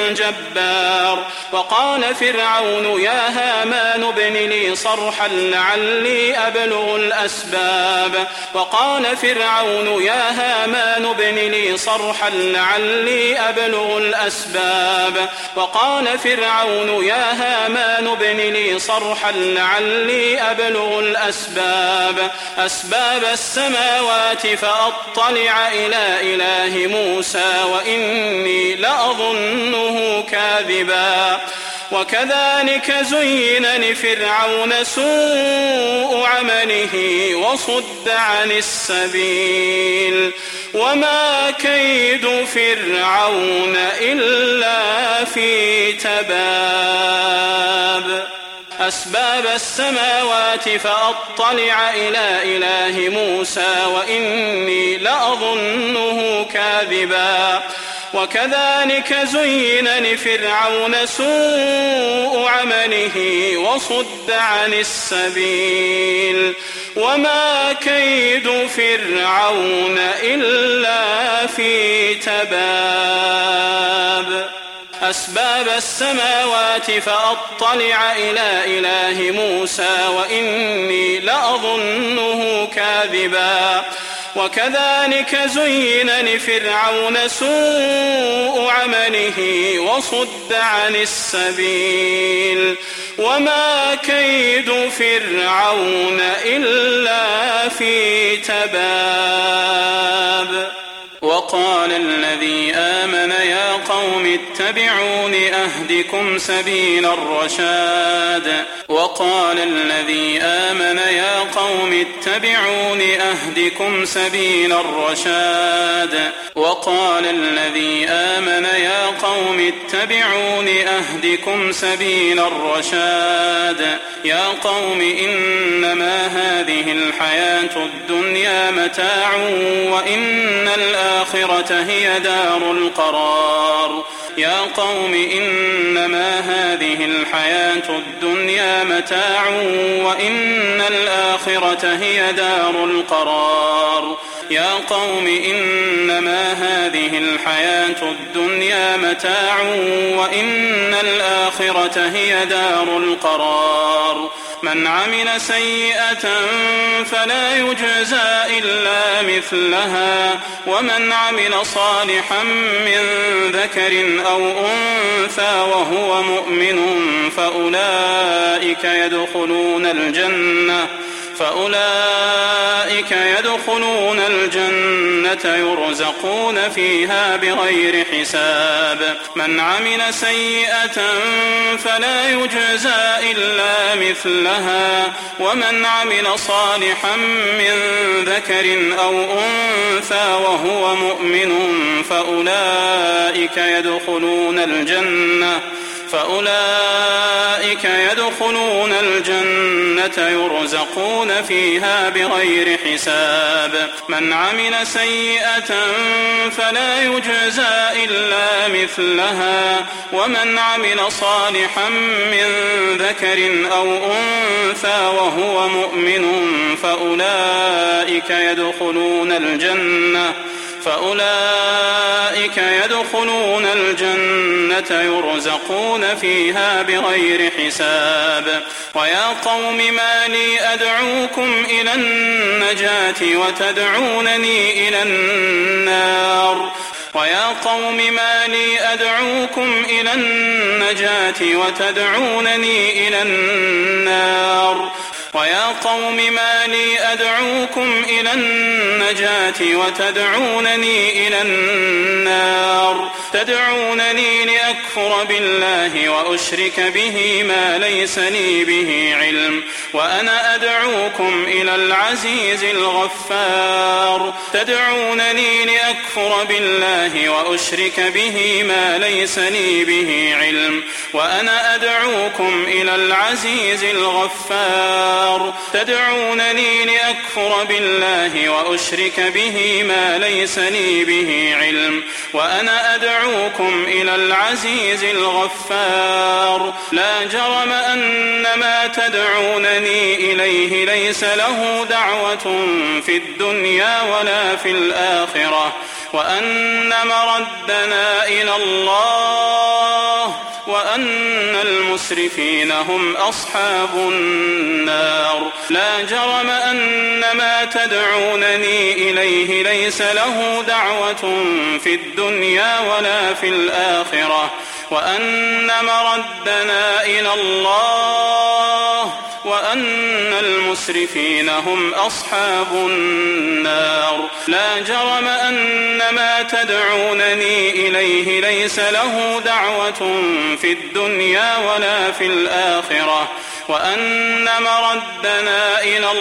جبار وقال فرعون يا هامان ابن لي صرحا لعلي أبلغ الأسباب وقال فرعون يا هامان ابن لي صرحا لعلي أبلغ الأسباب وقال فرعون يا هامان ابن لي صرحا لعلي أبلغ الأسباب أسباب السماوات فأطلع إلى إله موسى وإني لأظنه كاذبا وكذلك زين لفرعون سوء عمله وصد عن السبيل وما كيد فرعون إلا في تباب أسباب السماوات فأطلع إلى إله موسى وإني لأظنه كاذبا وكذلك زين لفرعون سوء عمله وصد عن السبيل وما كيد فرعون إلا في تباب أسباب السماوات فأطلع إلى إله موسى وإني لأظنه كاذبا وكذلك زين لفرعون سوء عمله وصد عن السبيل وما كيد فرعون إلا في تباب وقال الذي آمن يا قوم اتبعون أهدكم سبيل الرشاد وقال الذي آمن يا قوم اتبعون أهدكم سبيل الرشاد وقال الذي آمن يا قوم اتبعون أهدكم سبيل الرشاد يا قوم إنما هذه الحياة الدنيا متاع وإن الآخرة هي دار القرار يا قوم إنما هذه الحياة الدنيا متاع وإن الآخرة هي دار القرار يا قوم إنما هذه الحياة الدنيا متاع وإن الآخرة هي دار القرار من عمل سيئة فلا يجزى إلا مثلها ومن عمل صالحا من ذكر أو أنثى وهو مؤمن فأولئك يدخلون الجنة يرزقون فيها بغير حساب من عمل سيئة فلا يجزى إلا مثلها ومن عمل صالحا من ذكر أو أنثى وهو مؤمن فأولئك فأولئك يدخلون الجنة يرزقون فيها بغير حساب. من عمل سيئة فلا يجزى إلا مثلها ومن عمل صالحا من ذكر أو أنثى وهو مؤمن فأولئك يدخلون الجنة يرزقون فيها بغير حساب. ويا قوم ما لي أدعوكم إلى النجاة وتدعونني إلى النار ويا قوم ما لي أدعوكم إلى النجاة وتدعونني إلى النار ويا قوم ما لي أدعوكم إلى النجاة وتدعونني إلى النار تدعونني لأكفر بالله وأشرك به ما ليس لي به علم وأنا أدعوكم إلى العزيز الغفار. تدعونني لأكفر بالله وأشرك به ما ليس لي به علم وأنا أدعوكم إلى العزيز الغفار. تدعونني لأكفر بالله وأشرك به ما ليس لي به علم وأنا أدعوكم إلى العزيز الغفار. لا جرم أن ما تدعونني إليه ليس له دعوة في الدنيا ولا في الآخرة وأن مردنا إلى الله وأن المسرفين هم أصحاب النار. لا جرم أن ما تدعونني إليه ليس له دعوة في الدنيا ولا في الآخرة وأن مردنا إلى الله وأن المسرفين هم أصحاب النار. لا جرم أن ما تدعونني إليه ليس له دعوة في الدنيا ولا في الآخرة وأن مردنا إلى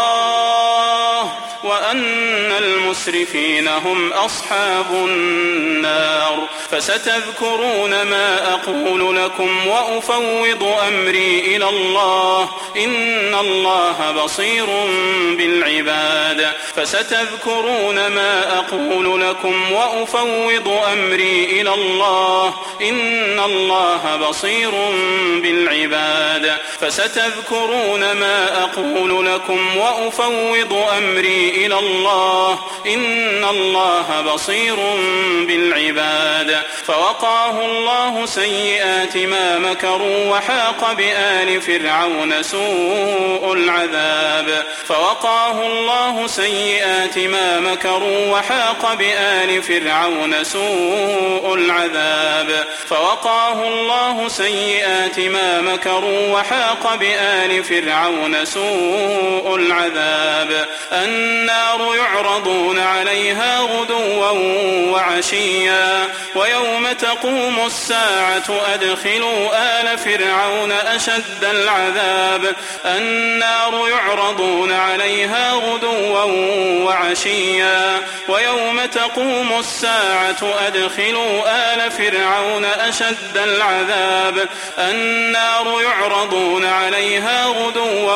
الله وأن المسرفين هم أصحاب النار. فستذكرون ما أقول لكم وأفوض أمري إلى الله إن الله بصير بالعباد. فستذكرون ما أقول لكم وأفوض أمري إلى الله إن الله بصير بالعباد. فستذكرون ما أقول لكم وأفوض أمري إلى الله إن الله بصير بالعباد. فوقاه الله سيئات ما مكروا وحاق بآل فرعون سوء العذاب. فوقاه الله سيئات ما مكروا وحاق بآل فرعون سوء العذاب. فوقاه الله سيئات ما مكروا وحاق بآل فرعون سوء العذاب. النار يعرضون عليها غدوا وعشيا ويوم تقوم الساعة أدخلوا آل فرعون أشد العذاب. النار يعرضون عليها غدوا وعشيا ويوم تقوم الساعة أدخلوا آل فرعون أشد العذاب. النار يعرضون عليها غدوا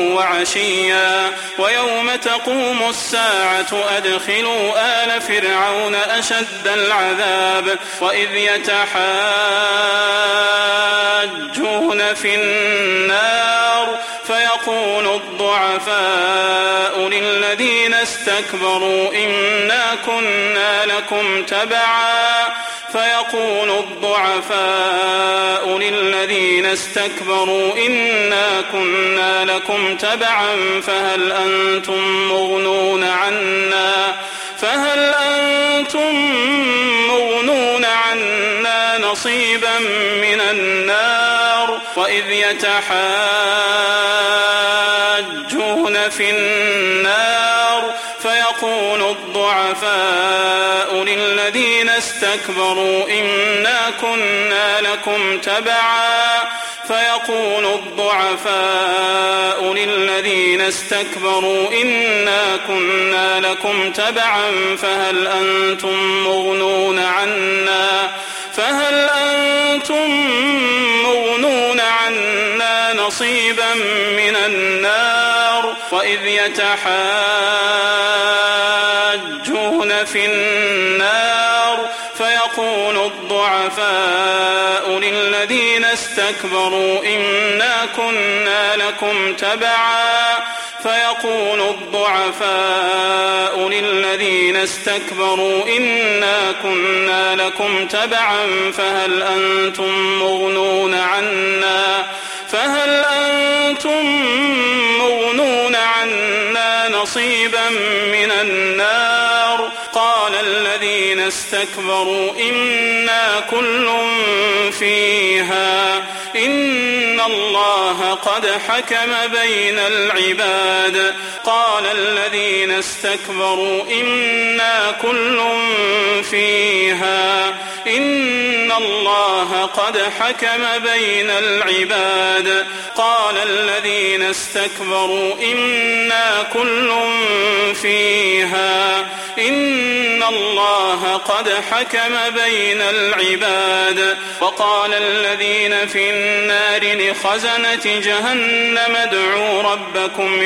وعشيا ويوم تقوم الساعة أدخلوا آل فرعون أشد العذاب. وإذ يتحاجون في النار فيقول الضعفاء للذين استكبروا إنا كنا لكم تبعا فيقول الضعفاء للذين استكبروا إنا كنا لكم تبعا فهل أنتم مغنون عنا نصيبا من النار. وإذ يتحاجون في النار فيقول الضعفاء للذين استكبروا إنا كنا لكم تبعا فيقول الضعفاء للذين استكبروا إنا كنا لكم تبعا فهل أنتم من النار وإذ يتحاجون في النار فيقول الضعفاء للذين استكبروا إنا كنا لكم تبعا فهل أنتم مغنون عنا نصيبا من النار قال الذين استكبروا إنا كل فيها إن الله قد حكم بين العباد قال الذين استكبروا إنا كل فيها إن الله قد حكم بين العباد قال الذين استكبروا إنا كل فيها إن الله قد حكم بين العباد وقال الذين في النار لخزنة جهنم ادعوا ربكم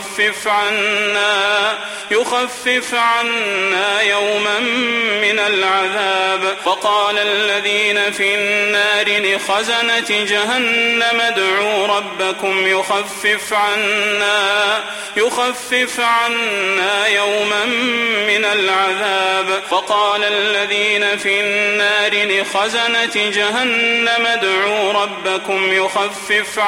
يخفف عنا يوما من العذاب وقال الذين في النار لخزنة جهنم ادعوا ربكم يخفف عنا يوما من العذاب وقال الذين في النار لخزنة جهنم ادعوا ربكم يخفف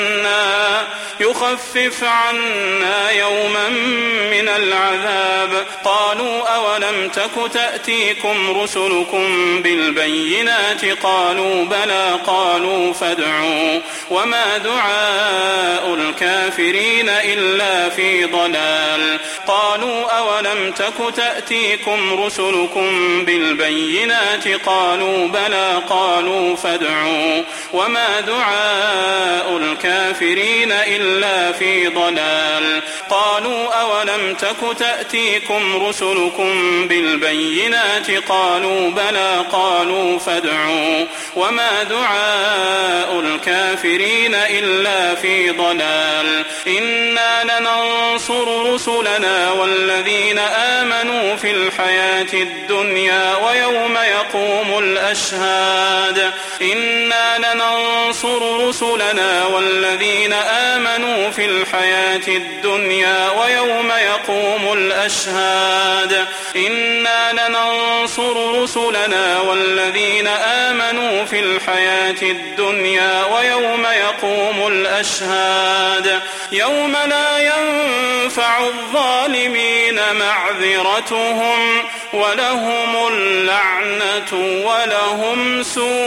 عنا يوما من العذاب قالوا أولم تك تأتيكم رسلكم بالبينات قالوا بلى قالوا فادعوا وما دعاء الكافرين إلا في ضلال قالوا أولم تك تأتيكم رسلكم بالبينات قالوا بلى قالوا فادعوا وما دعاء الكافرين إلا في ضلال قالوا أولم تك تأتيكم رسلكم بالبينات قالوا بلى قالوا فادعوا وما دعاء الكافرين إلا في ضلال إنا لننصر رسلنا والذين آمنوا في الحياة الدنيا ويوم يقوم الأشهاد إنا لننصر رسلنا والذين آمنوا في الحياة الدنيا ويوم يقوم الأشهاد إنا لننصر رسلنا والذين آمنوا في الحياة الدنيا ويوم يقوم الأشهاد يوم لا ينفع الظالمين معذرتهم ولهم اللعنة ولهم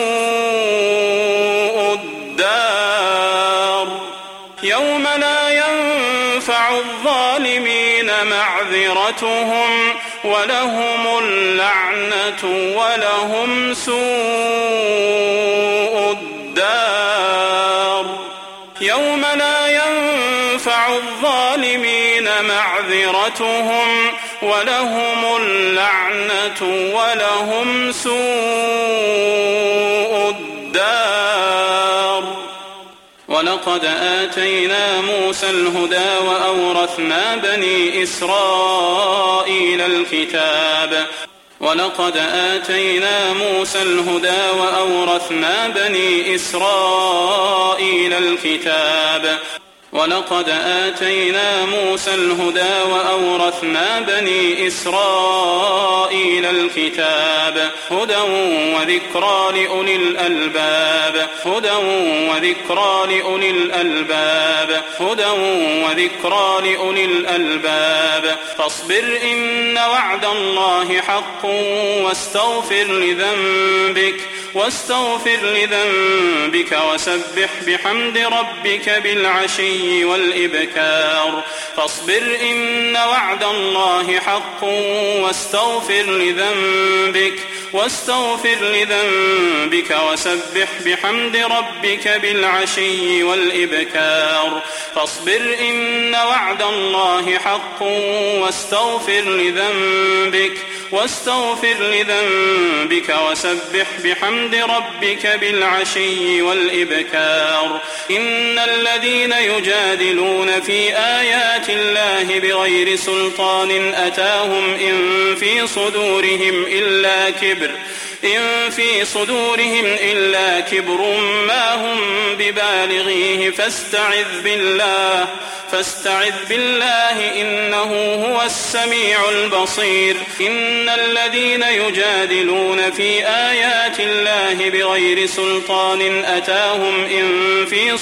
سوء الدار يوم لا ينفع الظالمين معذرتهم ولهم اللعنة ولهم سوء الدار يوم لا ينفع الظالمين معذرتهم ولهم اللعنة ولهم سوء الدار ولقد آتينا موسى الهدى وأورثنا بني إسرائيل الكتاب ولقد آتينا موسى الهدى وأورثنا بني إسرائيل الكتاب ولقد آتينا موسى الهدى وأورثنا بني إسرائيل الكتاب هدى وذكرى لأولي الألباب هدى وذكرى لأولي الألباب هدى وذكرى لأولي الألباب فاصبر إن وعد الله حق واستغفر لذنبك وسبح بحمد ربك بالعشي والإبكار فاصبر إن وعد الله حق واستغفر لذنبك وسبح بحمد ربك بالعشي والإبكار فاصبر إن وعد الله حق واستغفر واستغفر لذنبك وسبح بحمد ربك بالعشي والإبكار. إن الذين يجادلون في آيات الله بغير سلطان أتاهم إن في صدورهم إلا كبر ما هم ببالغيه فاستعذ بالله إنه هو السميع البصير. إن الذين يجادلون في آيات الله بغير سلطان أتاهم إن في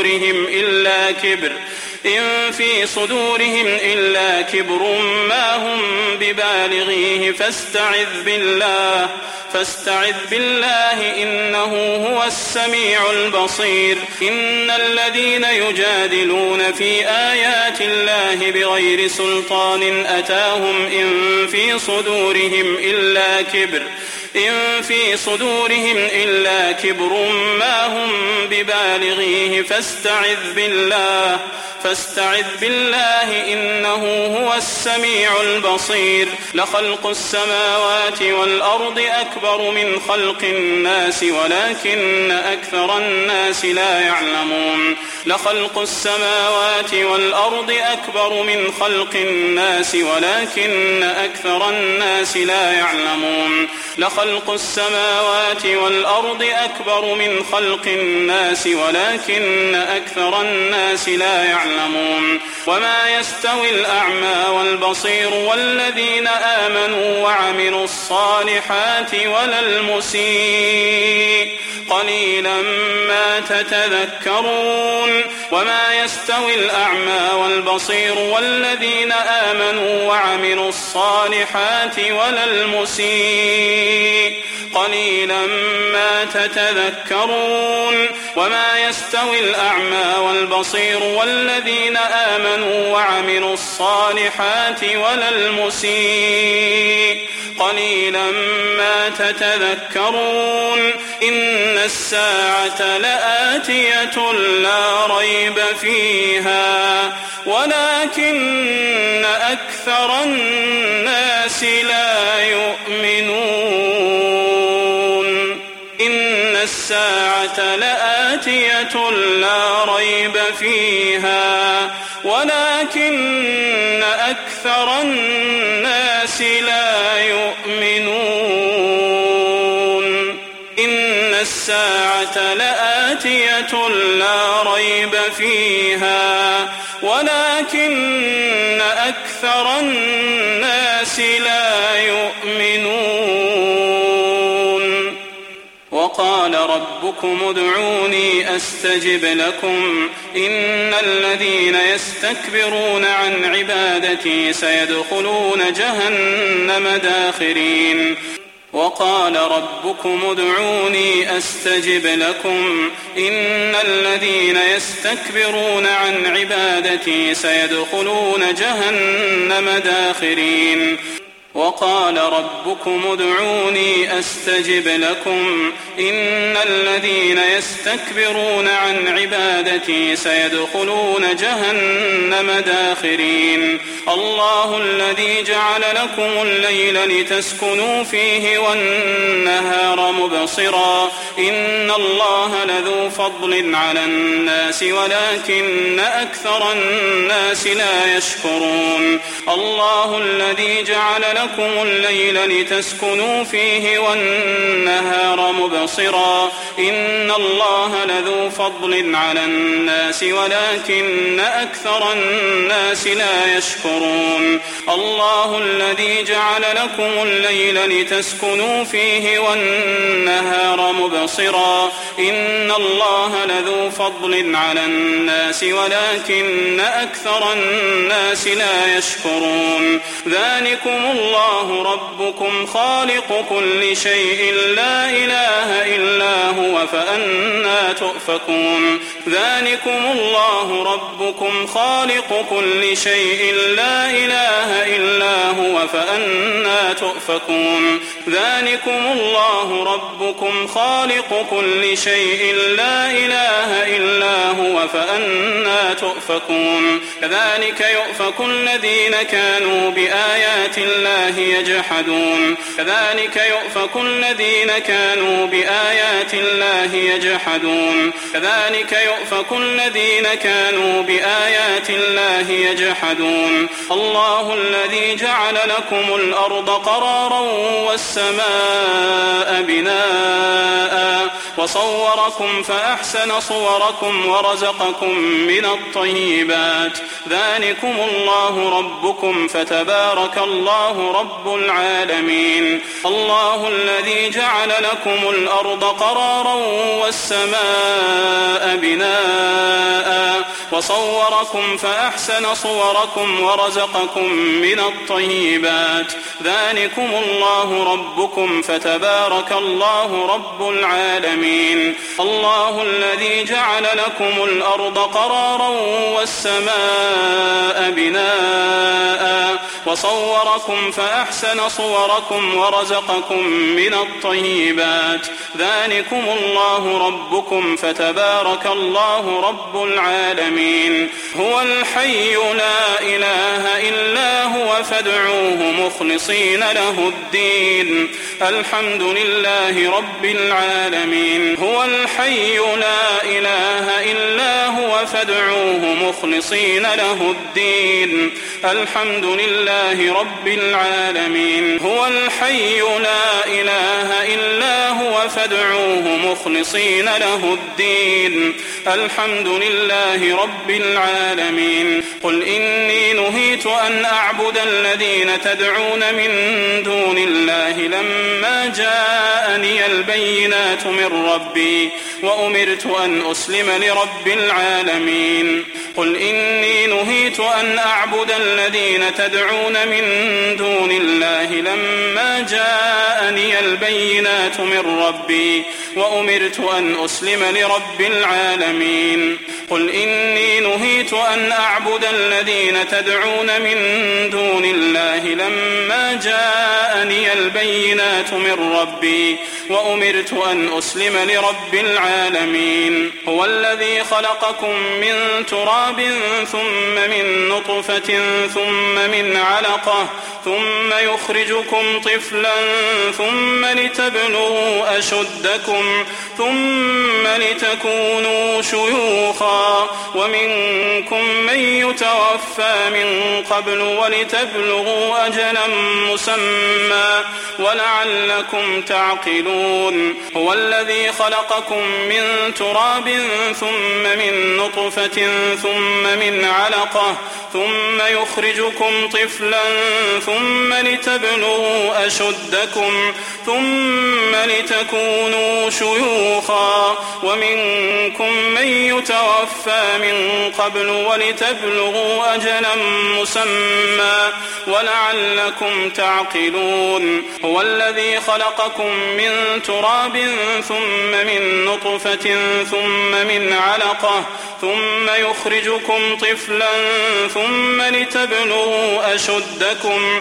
صدورهم إلا كبر ما هم ببالغيه فاستعذ بالله إنه هو السميع البصير. إن الذين يجادلون في آيات الله بغير سلطان أتاهم إن في صدورهم إلا كبر ما هم ببالغيه فاستعذ بالله إنه هو السميع البصير. لخلق السماوات والأرض أكبر من خلق الناس ولكن أكثر الناس لا يعلمون. لخلق السماوات والأرض أكبر من خلق الناس ولكن أكثر الناس لا يعلمون. لخلق السماوات والأرض أكبر من خلق الناس ولكن أكثر الناس لا يعلمون. وما يستوي الأعمى والبصير والذين آمنوا وعملوا الصالحات ولا المسيء قليلا ما تتذكرون. وما يستوي الأعمى والبصير والذين آمنوا وعملوا الصالحات ولا المسيء قليلا ما تتذكرون. وما يستوي الأعمى والبصير والذين آمنوا وعملوا الصالحات ولا المسيء قليلا ما تتذكرون. إن الساعة لآتية لا ريب فيها ولكن أكثر الناس لا يؤمنون. إن الساعة لآتية لا ريب فيها ولكن أكثر الناس لا يؤمنون. إن الساعة لآتية لا ريب فيها ولكن أكثر الناس لا يؤمنون. وقال ربكم ادعوني أستجب لكم إن الذين يستكبرون عن عبادتي سيدخلون جهنم داخرين. وقال ربكم ادعوني أستجب لكم إن الذين يستكبرون عن عبادتي سيدخلون جهنم داخرين. وقال ربكم ادعوني أستجب لكم إن الذين يستكبرون عن عبادتي سيدخلون جهنم داخرين. الله الذي جعل لكم الليل لتسكنوا فيه والنهار مبصرا إن الله لذو فضل على الناس ولكن أكثر الناس لا يشكرون. الله الذي جعل لكم الليل لتسكنوا فيه والنهار مبصرا إن الله لذو فضل على الناس ولكن أكثر الناس لا يشكرون. الله الذي جعل لكم الليل لتسكنوا فيه والنهار مبصرا إن الله لذو فضل على الناس ولكن أكثر الناس لا يشكرون. ذلكم الله ربكم خالق كل شيء لا إله إلا هو فأنى تؤفكون. ذلكم الله ربكم خالق كل شيء لا إله إلا هو فأنى تؤفكون. ذلكم الله ربكم خالق خالق كل شيء لا إله إلا هو فأنى تؤفكون كذلك يؤفك الذين كانوا بآيات الله يجحدون الله الذي جعل لكم الأرض قرارا والسماء بناء وصوركم فأحسن صوركم ورزقكم من الطيبات ذلكم الله ربكم فتبارك الله رب العالمين الله الذي جعل لكم الأرض قرارا والسماء بناء وصوركم فأحسن صوركم ورزقكم من الطيبات ذلكم الله ربكم فتبارك الله رب العالمين الله الذي جعل لكم الأرض قرارا والسماء بناء وصوركم فأحسن صوركم ورزقكم من الطيبات ذلكم الله ربكم فتبارك الله رب العالمين هو الحي لا إله إلا هو فادعوه مخلصين له الدين الحمد لله رب العالمين هو الحي لا إله إلا هو فادعوه مخلصين له الدين الحمد لله رب العالمين هو الحي لا إله إلا هو فادعوه مخلصين له الدين الحمد لله رب العالمين قل إني نهيت أن أعبد الذين تدعون من دون الله لما جاءني البينات من ربي وأمرت أن أسلم لرب العالمين قل إني نهيت أن أعبد الذين تدعون من دون الله لما جاءني البينات من ربي وأمرت أن أسلم لرب العالمين قل إني نهيت أن أعبد الذين تدعون من دون الله لما جاءني البينات من ربي وأمرت أن أسلم لرب العالمين هو الذي خلقكم من تراب ثم من نطفة ثم من علقة ثم يخرجكم طفلا ثم لتبلغوا أشدكم ثم لتكونوا شيوخا ومنكم من يتوفى من قبل ولتبلغوا أجلا مسمى ولعلكم تعقلون هو الذي خلقكم من تراب ثم من نطفة ثم من علقة ثم يخرجكم طفلا ثم لتبلغوا أشدكم ثم لتكونوا شيوخا ومنكم من يتوفى من قبل ولتبلغوا أجلا مسمى ولعلكم تعقلون هو الذي خلقكم من تراب ثم من نطفة ثم من علقة ثم يخرجكم طفلا ثم لتبلغوا أشدكم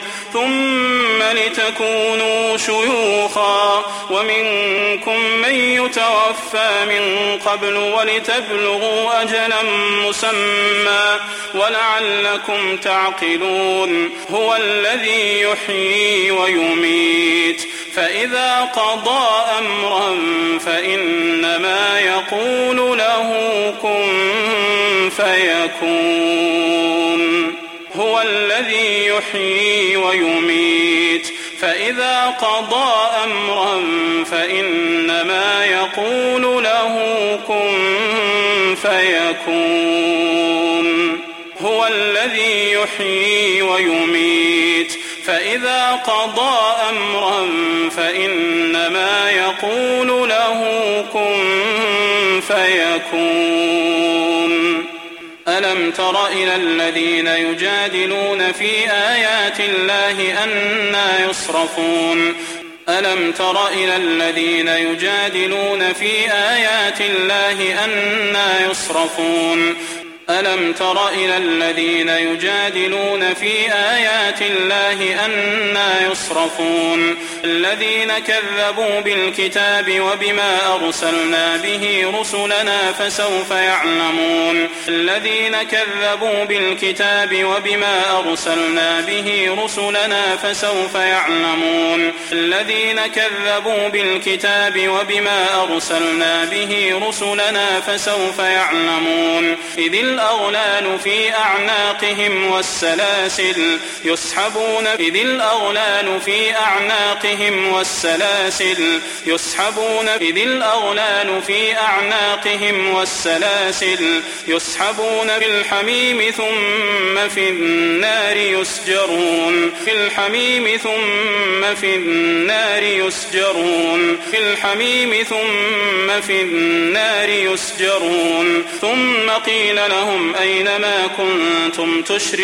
ثم لتكونوا شيوخا ومنكم من يتوفى من قبل ولتبلغوا أجلا مسمى ولعلكم تعقلون هو الذي يحيي ويميت فإذا قضى أمرا فإنما يقول له كن فيكون هو الذي يحيي ويميت فإذا قضى أمرا فإنما يقول له كن فيكون هو الذي يحيي ويميت فإذا قضى أمرا فإنما يقول له كن فيكون ألم تر إلى الذين يجادلون في آيات الله أنى يصرفون ألم تر إلى الذين يجادلون في آيات الله أنى يصرفون ألم تر إلى الذين يجادلون في آيات الله أنى يصرفون الذين كذبوا بالكتاب وبما أرسلنا به رسلنا فسوف يعلمون الذين كذبوا بالكتاب وبما أرسلنا به رسلنا فسوف يعلمون الذين كذبوا بالكتاب وبما أرسلنا به رسلنا فسوف يعلمون إذ الأغلال في أعناقهم والسلاسل يسحبون بالحميم ثم في النار يسجرون ثم قيل لهم أين ما كنتم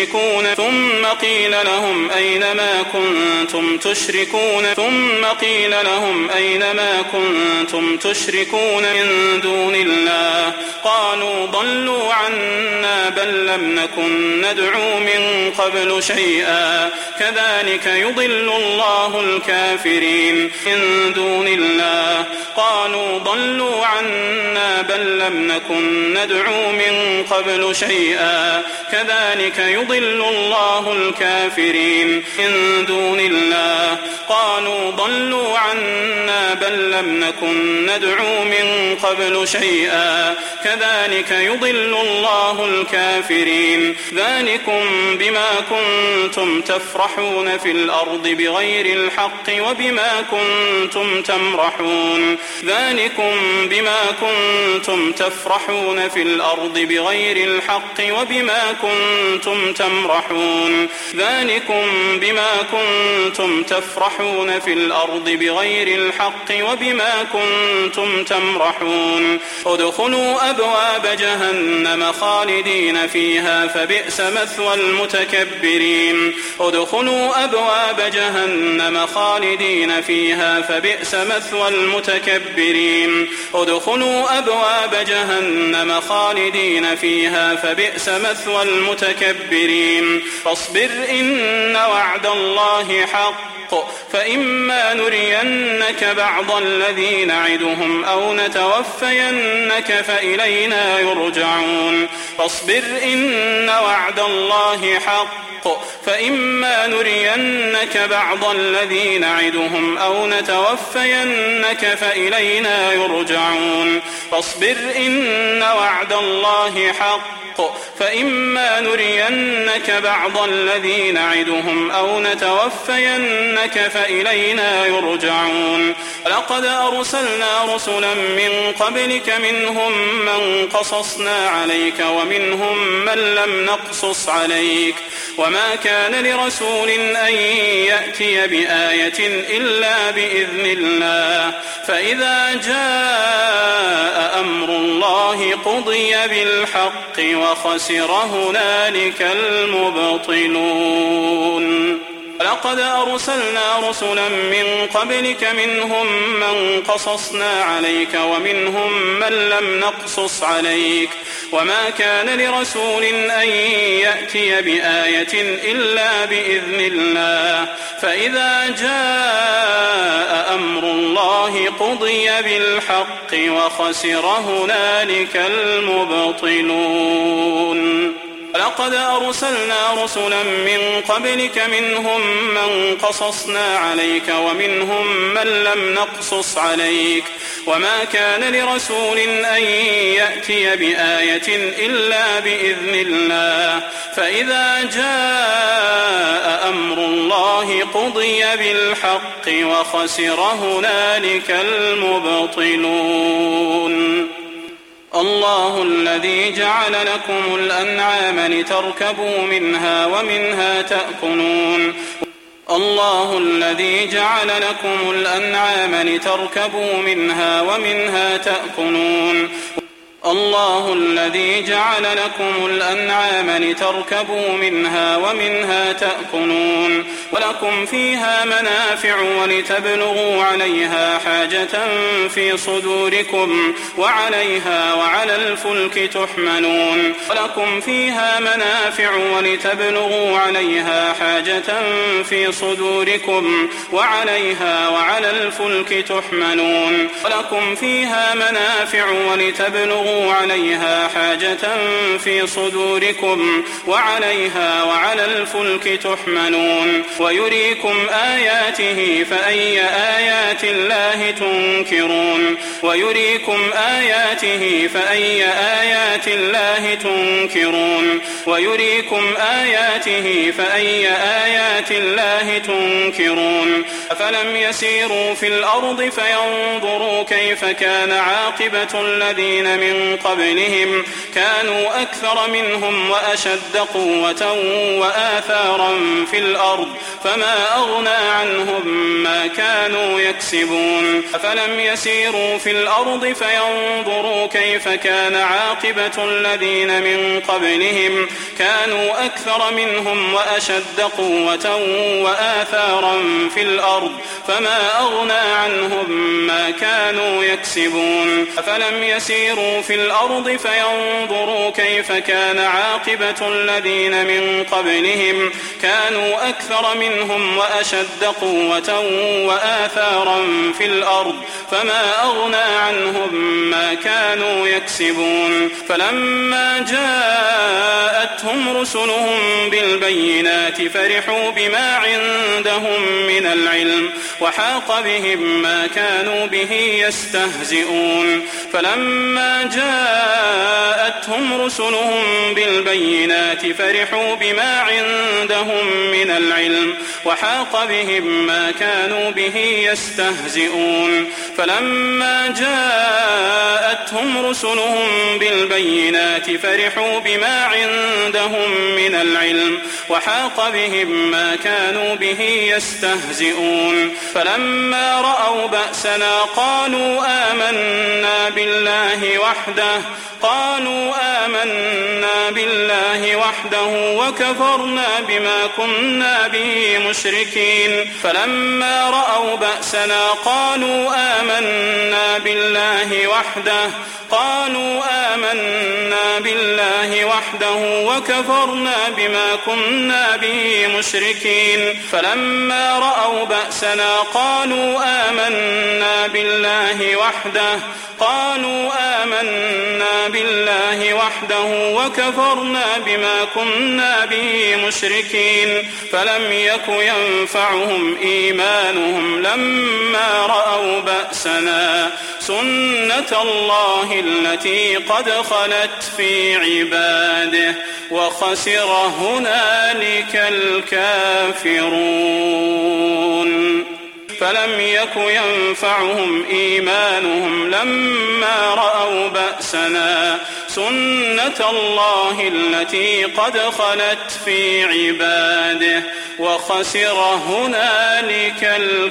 تشركون من دون الله قالوا ضلوا عنا بل لم نكن ندعو من قبل شيئا كذلك يضل الله الكافرين من دون الله قالوا ضلوا عنا بل لم نكن ندعو من قبل شيئا كذلك يضل الله الكافرين من دون الله قالوا ضلوا عنا بل لم نكن ندعو من قبل شيئا كذلك يضل الله الكافرين ذلكم بما كنتم تفرحون في الأرض بغير الحق وبما كنتم تمرحون ادخلوا أبواب جهنم خالدين فيها فبئس مثوى المتكبرين فاصبر إن وعد الله حق فإما نرينك بعض الذي نعدهم أو نتوفينك فإلينا يرجعون فإما نرينك بعض الذي نعدهم أو نتوفينك فإلينا يرجعون لقد أرسلنا رسلا من قبلك منهم من قصصنا عليك ومنهم من لم نقصص عليك وما كان لرسول أن يأتي بآية إلا بإذن الله فإذا جاء أمر الله قضي بالحق وخسر هنالك المبطلون لقد أرسلنا رسلا من قبلك منهم من قصصنا عليك ومنهم من لم نقصص عليك وما كان لرسول أن يأتي بآية إلا بإذن الله فإذا جاء أمر الله قضي بالحق وخسر هنالك المبطلون لقد أرسلنا رسلا من قبلك منهم من قصصنا عليك ومنهم من لم نقصص عليك وما كان لرسول أن يأتي بآية إلا بإذن الله فإذا جاء أمر الله قضي بالحق وخسر هنالك المبطلون الله الذي جعل لكم الأنعام لتركبوا منها ومنها تأكلون الله الذي جعل لكم الأنعام لتركبوا منها ومنها تأكلون الله الذي جعل لكم الأنعام لتركبوا منها ومنها تأكلون ولكم فيها منافع ولتبلغوا عليها حاجة في صدوركم وعليها وعلى الفلك تحملون ولكم فيها منافع ولتبلغوا عليها حاجة في صدوركم وعليها وعلى الفلك تحملون ولكم فيها منافع ولتبلغوا عليها حاجة في صدوركم وعليها وعلى الفلك تحملون ويريكم آياته فأي آيات الله تنكرون ويريكم آياته فأي آيات الله تنكرون ويريكم آياته فأي آيات الله تنكرون أفلم يسيروا في الأرض فينظروا كيف كان عاقبة الذين من قبلهم كانوا أكثر منهم وأشد قوة وآثارا في الأرض فما أغنى عنهم ما كانوا يكسبون أفلم يسيروا في الأرض فينظروا كيف كان عاقبة الذين من قبلهم كانوا أكثر منهم وأشد قوة وآثارا في الأرض فما أغنى عنهم ما كانوا يكسبون أفلم يسيروا في الأرض فينظروا كيف كان عاقبة الذين من قبلهم كانوا أكثر منهم وأشد قوة وآثارا في الأرض فما أغنى عنهم ما كانوا يكسبون فلما جاءتهم رسلهم بالبينات فرحوا بما عندهم من العلم وحاق بهم ما كانوا به يستهزئون فلما جاءتهم رسلهم بالبينات فرحوا بما عندهم من العلم وحاق بهم ما كانوا به يستهزئون فلما جاءتهم رسلهم بالبينات فرحوا بما عندهم من العلم وحاق بهم ما كانوا به يستهزئون فلما رأوا بأسنا قالوا آمنا بالله وحده وكفرنا بما كنا به مشركين فلما رأوا بأسنا قالوا آمنا بالله وحده وكفرنا بما كنا به مشركين فلما رأوا بأسنا قالوا آمنا بالله وحده وكفرنا بما كنا به مشركين فلم يك ينفعهم إيمانهم لما رأوا بأسنا سنة الله التي قد خلت في عباده وخسر هنالك الكافرون فلم يك ينفعهم إيمانهم لما رأوا بأسنا سنة الله التي قد خلت في عباده وخسر هنالك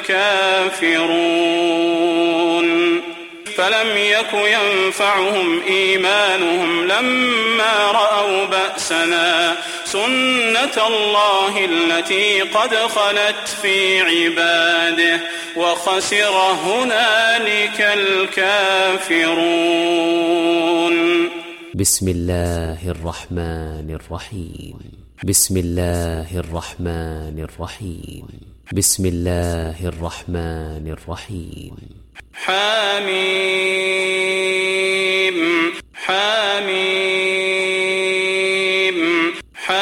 الكافرون فلم يك ينفعهم إيمانهم لما رأوا بأسنا سنة الله التي قد خلت في عباده وخسر هنالك الكافرون. بسم الله الرحمن الرحيم. بسم الله الرحمن الرحيم. بسم الله الرحمن الرحيم. حميم حميم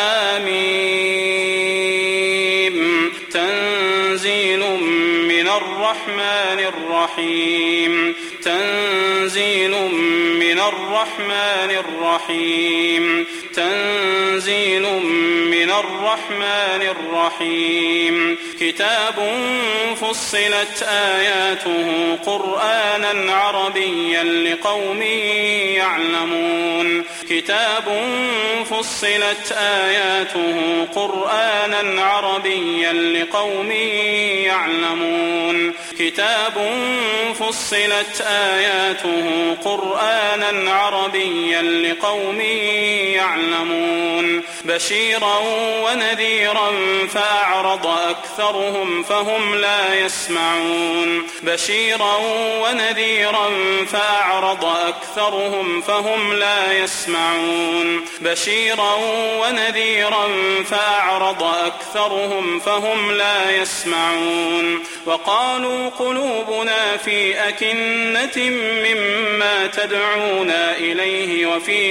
حميم تنزيل من الرحمن الرحيم تنزيل من الرحمن الرحيم تنزيل من الرحمن الرحيم كتاب فصلت آياته قرآنا عربيا لقوم يعلمون كتاب فصلت آياته قرآنا عربيا لقوم يعلمون كتاب فصلت آياته قرآنا عربيا لقوم يعلمون بشيرا ونذيرا فأعرض أكثرهم فهم لا يسمعون بشيرا ونذيرا فأعرض أكثرهم فهم لا يسمعون بشيرا ونذيرا فأعرض أكثرهم فهم لا يسمعون وقالوا قلوبنا في أكنة مما تدعونا إليه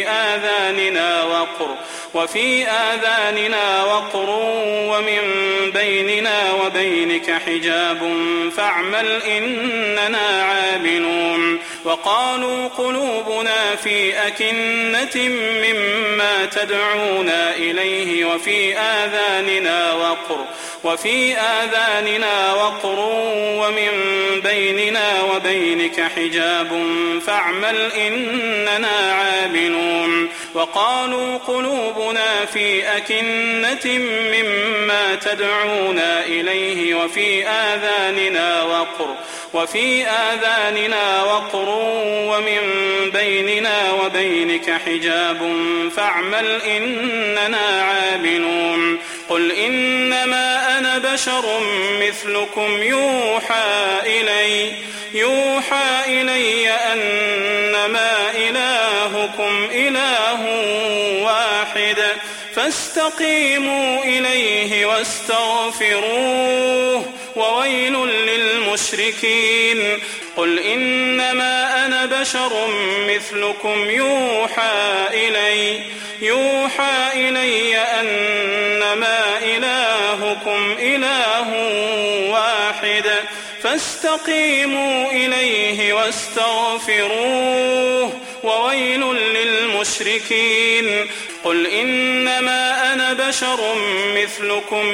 وفي آذاننا وقر ومن بيننا وبينك حجاب فاعمل إننا عاملون وقالوا قلوبنا في أكنة مما تدعونا إليه وفي آذاننا وقر ومن بيننا وبينك حجاب فاعمل إننا عاملون وقالوا قلوبنا في أكنة مما تدعونا إليه وفي آذاننا وقر ومن بيننا وبينك حجاب فاعمل إننا عاملون قل إنما أنا بشر مثلكم يوحى إلي أنما إلهكم إله واحد فاستقيموا إليه واستغفروه وويل للمشركين قل إنما أنا بشر مثلكم يوحى إلي أنما إلهكم إله واحد فاستقيموا إليه واستغفروه وويل للمشركين قل إنما أنا بشر مثلكم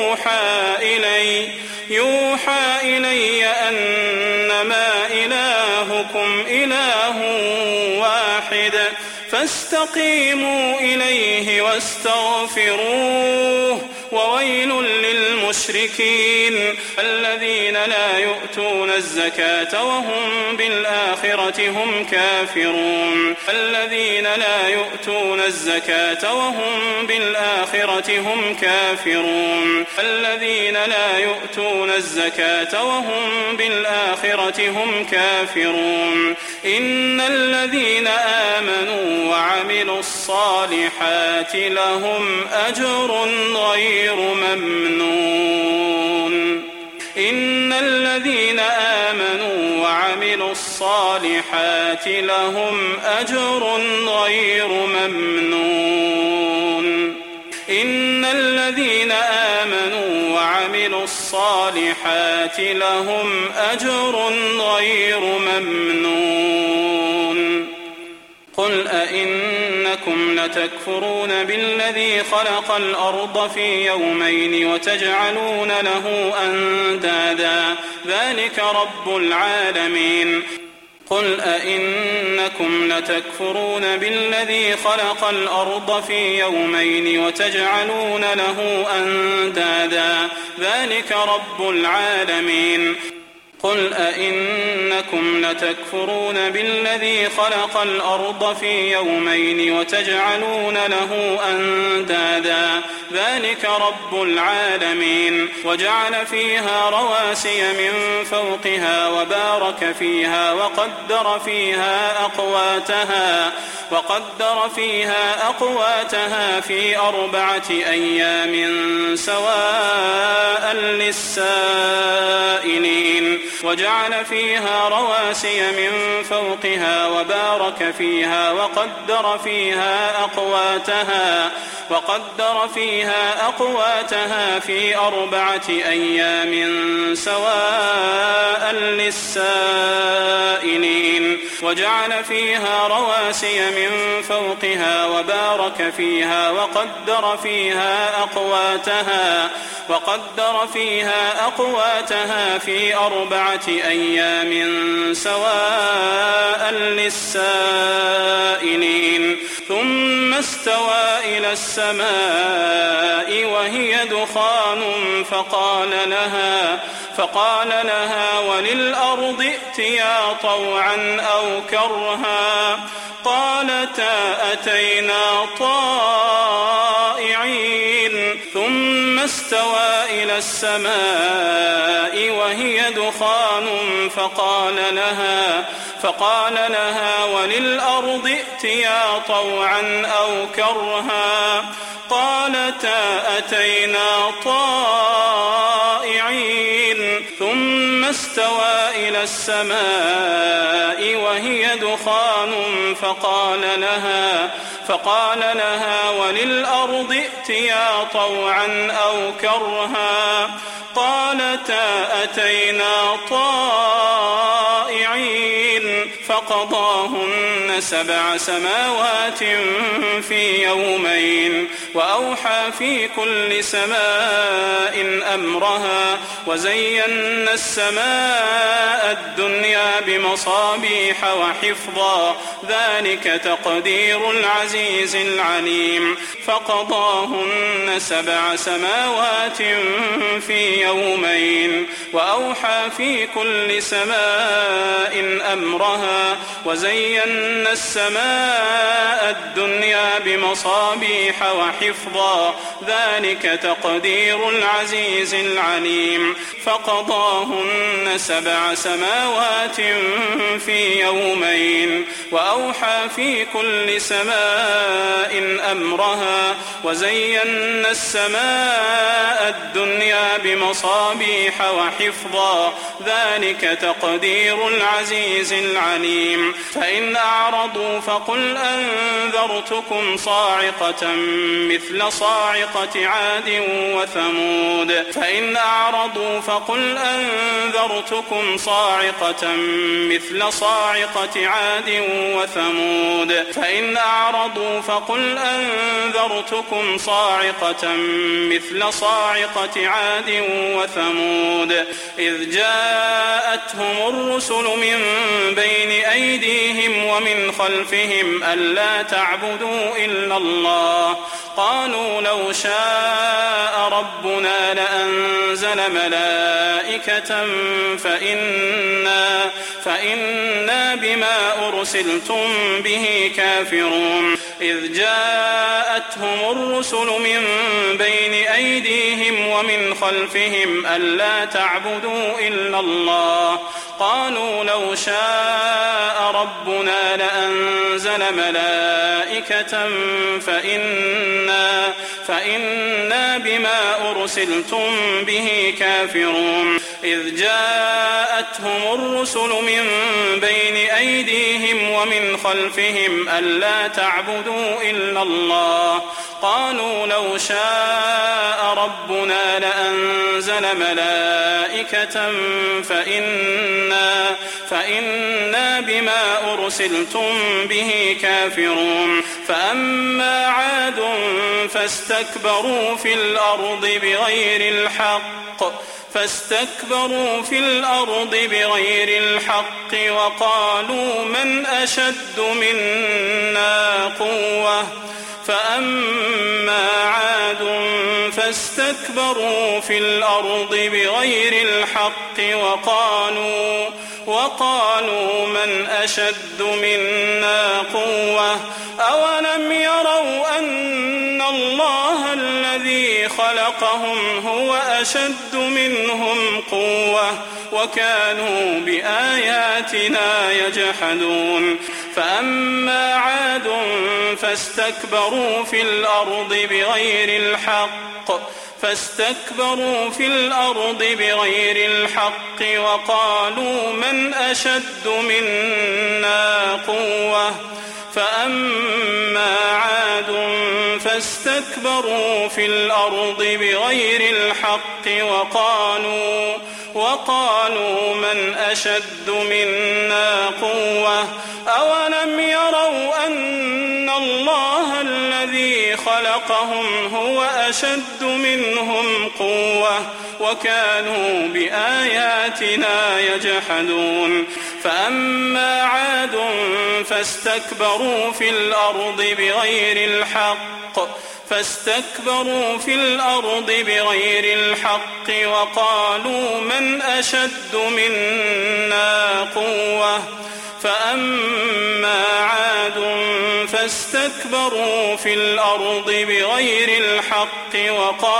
يوحى إلي أنما إلهكم إله واحد فاستقيموا إليه واستغفروه وويل للمشركين الذين لا يؤتون الزكاة وهم بالآخرة هم كافرون الذين لا يؤتون الزكاة وهم بالآخرة هم كافرون الذين لا يؤتون الزكاة وهم بالآخرة هم كافرون إن الذين آمنوا وعملوا الصالحات لهم أجر غير ممنون إن الذين آمنوا وعملوا الصالحات لهم أجر غير ممنون إن الذين آمنوا وعملوا الصالحات لهم أجر غير ممنون قل أئنكم لتكفرون بالذي خلق الأرض في يومين وتجعلون له أندادا ذلك رب العالمين قل أئنكم لتكفرون بالذي خلق الأرض في يومين وتجعلون له أندادا ذلك رب العالمين قل أئنكم لتكفرون بالذي خلق الأرض في يومين وتجعلون له أندادا ذلك رب العالمين وجعل فيها رواسي من فوقها وبارك فيها وقدر فيها أقواتها في 4 أيام سواء للسائلين وجعل فيها رواسي من فوقها وبارك فيها وقدر فيها أقواتها في 4 أيام سواء للسائلين وجعل فيها رواسي من فوقها وبارك فيها وقدر فيها أقواتها في 4 4 أيام سواء للسائلين ثم استوى إلى السماء وهي دخان فقال لها وللأرض ائتيا طوعا أو كرها قالتا أتينا طائعين ثم استوى إلى السماء وهي دخان فقال لها وللأرض ائتيا طوعا أو كرها قالتا أتينا طائعين ثم استوى إلى السماء وهي دخان فقال لها وللأرض ائتيا طوعا أو كرها قالتا أتينا طائعين فقضاهن 7 سماوات في يومين وأوحى في كل سماء أمرها وزينا السماء الدنيا بمصابيح وحفظا ذلك تقدير العزيز العليم فقضاهن 7 سماوات في يومين وأوحى في كل سماء أمرها وزينا السماء الدنيا بمصابيح وحفظا ذلك تقدير العزيز العليم فقضاهن 7 سماوات في يومين وأوحى في كل سماء أمرها وزينا السماء الدنيا بمصابيح وحفظا ذلك تقدير العزيز العليم فإن أعرضوا فقل أنذرتكم صاعقة مثل صاعقة عاد وثمود فإن أعرضوا فقل أنذرتكم صاعقة مثل صاعقة عاد وثمود فإن أعرضوا فقل أنذرتكم صاعقة مثل صاعقة عاد وثمود إذ جاءتهم الرسل من بين أيديهم ومن خلفهم ألا تعبدوا إلا الله قالوا لو شاء ربنا لأنزل ملائكة فإنا بما أرسلتم به كافرون إذ جاءتهم الرسل من بين أيديهم ومن خلفهم ألا تعبدوا إلا الله قالوا لو شاء ربنا لأنزل ملائكة فإنا بما أرسلتم به كافرون إذ جاءتهم الرسل من بين أيديهم ومن خلفهم ألا تعبدوا إلا الله قالوا لو شاء ربنا لأنزل ملائكة فإنا بما أرسلتم به كافرون فأما عاد فاستكبروا في الأرض بغير الحق وقالوا من أشد منا قوة فأما عاد فاستكبروا في الأرض بغير الحق وقالوا من أشد منا قوة أولم يروا أن الله الذي خلقهم هو أشد منهم قوة وكانوا بآياتنا يجحدون فأما عاد فاستكبروا في الأرض بغير الحق وقالوا من أشد منا قوة فأما عاد فاستكبروا في الأرض بغير الحق وقالوا من أشد منا قوة أولم يروا أن الله الذي خلقهم هو أشد منهم قوة وكانوا بآياتنا يجحدون فأما عاد فاستكبروا في الأرض بغير الحق وقالوا من أشد منا قوة فأما عاد فاستكبروا في الأرض بغير الحق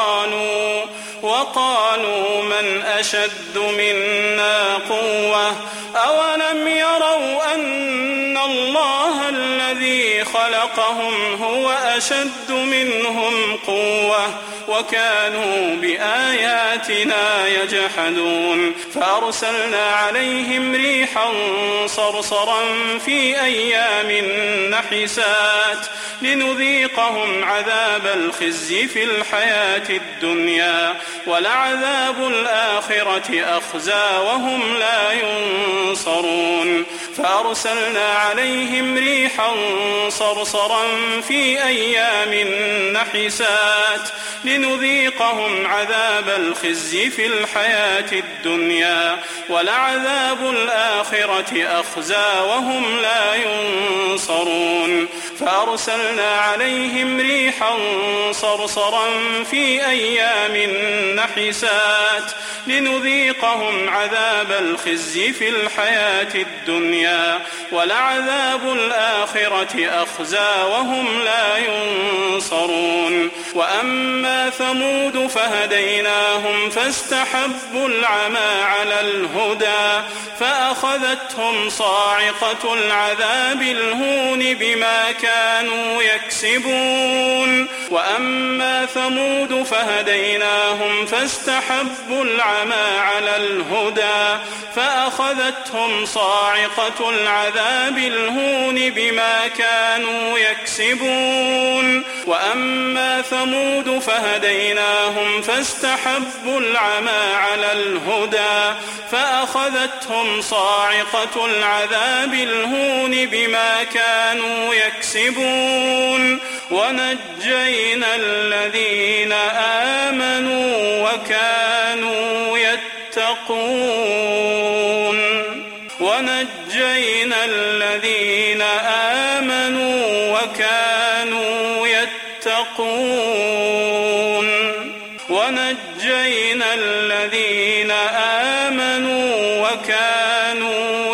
وقالوا من أشد منا قوة أولم يروا أن الله الذي خلقهم هو أشد منهم قوة وكانوا بآياتنا يجحدون فأرسلنا عليهم ريحا صرصرا في أيام نحسات لنذيقهم عذاب الخزي في الحياة الدنيا ولعذاب الآخرة أخزى وهم لا ينصرون فأرسلنا عليهم ريحا صرصرا في أيام نحسات لنذيقهم عذاب الخزي في الحياة الدنيا ولعذاب الآخرة أخزى وهم لا ينصرون فأرسلنا عليهم ريحا صرصرا في أيام نحسات لنذيقهم عذاب الخزي في الحياة الدنيا ولعذاب الآخرة أخزى وهم لا ينصرون وأما ثمود فهديناهم فاستحبوا العمى على الهدى فأخذتهم صاعقة العذاب الهون بما كانوا يكسبون وأما ثمود فهديناهم فاستحبوا العمى على الهدى فأخذتهم صاعقة العذاب الهون بما كانوا يكسبون وأما ثمود فهديناهم فاستحبوا العمى على الهدى فأخذتهم صاعقة العذاب الهون بما كانوا يكسبون ونجينا الذين آمنوا وكانوا يتقون ونجينا الذين آمنوا وكانوا يتقون ونجينا الذين آمنوا وكانوا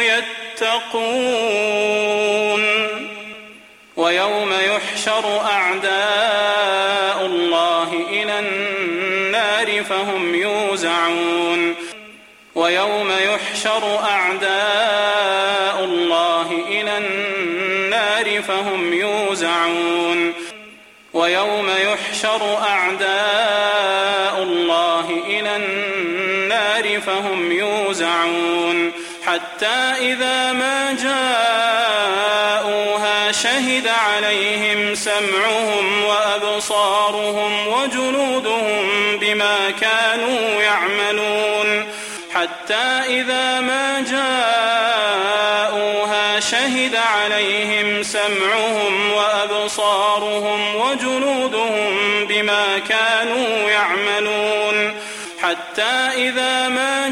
يتقون ويوم يحشر أعداء الله إلى النار فهم يوزعون ويوم يحشر أعداء الله إلى النار فهم يوزعون ويوم يحشر أعداء الله إلى النار فهم يوزعون حتى إذا ما جاءوها شهد عليهم سمعهم وأبصارهم وجلودهم بما كانوا يعملون حتى إذا ما جاءوها شهد عليهم سمعهم وأبصارهم وجلودهم بما كانوا يعملون حتى إذا ما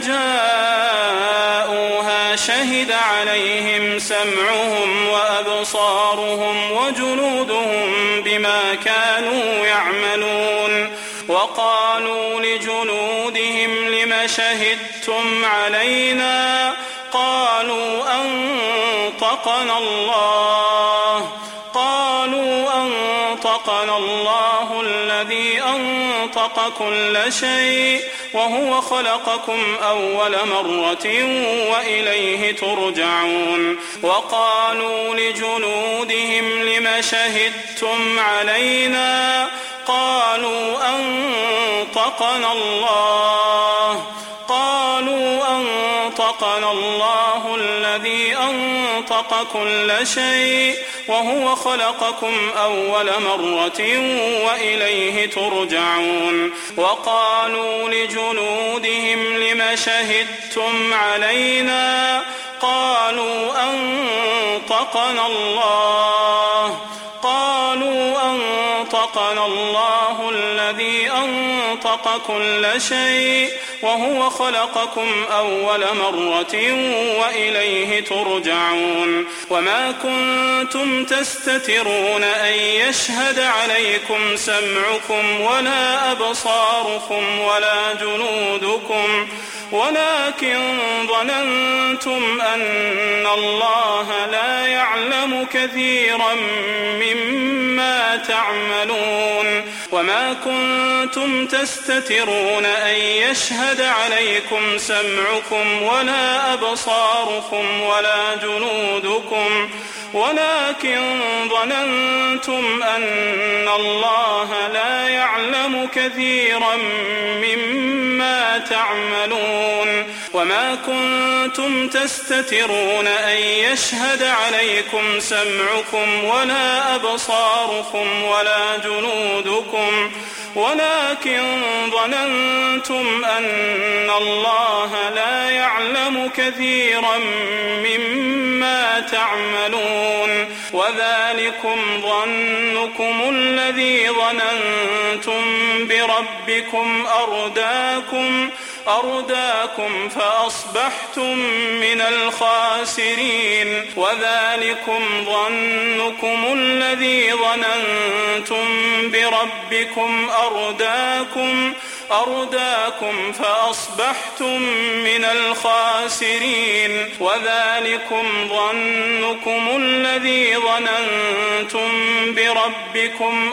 جاءوها شهد عليهم سمعهم وأبصارهم وجلودهم بما كانوا يعملون وقالوا لجلودهم لم شهدتم علينا قالوا أنطقنا الله الذي أنطق كل شيء وهو خلقكم أول مرة وإليه ترجعون وقالوا لجلودهم لم شهدتم علينا قالوا أنطقنا الله الذي أنطق كل شيء وهو خلقكم أول مرة وإليه ترجعون وقالوا لجلودهم لم شهدتم علينا قالوا أنطقنا الله الذي أنطق خلق كل شيء وهو خلقكم أول مرة وإليه ترجعون وما كنتم تستترون أن يشهد عليكم سمعكم ولا أبصاركم ولا جنودكم ولكن ظننتم أن الله لا يعلم كثيرا مما تعملون وما كنتم تستترون أن يشهد عليكم سمعكم ولا أبصاركم ولا جنودكم ولكن ظننتم أن الله لا يعلم كثيرا مما تعملون وما كنتم تستترون أن يشهد عليكم سمعكم ولا أبصاركم ولا جنودكم ولكن ظننتم أن الله لا يعلم كثيرا مما تعملون وذلكم ظنكم الذي ظننتم بربكم أرداكم فأصبحتم من الخاسرين وذلكم ظنكم الذي ظننتم بربكم أرداكم فأصبحتم من الخاسرين وذلكم ظنكم الذي ظننتم بربكم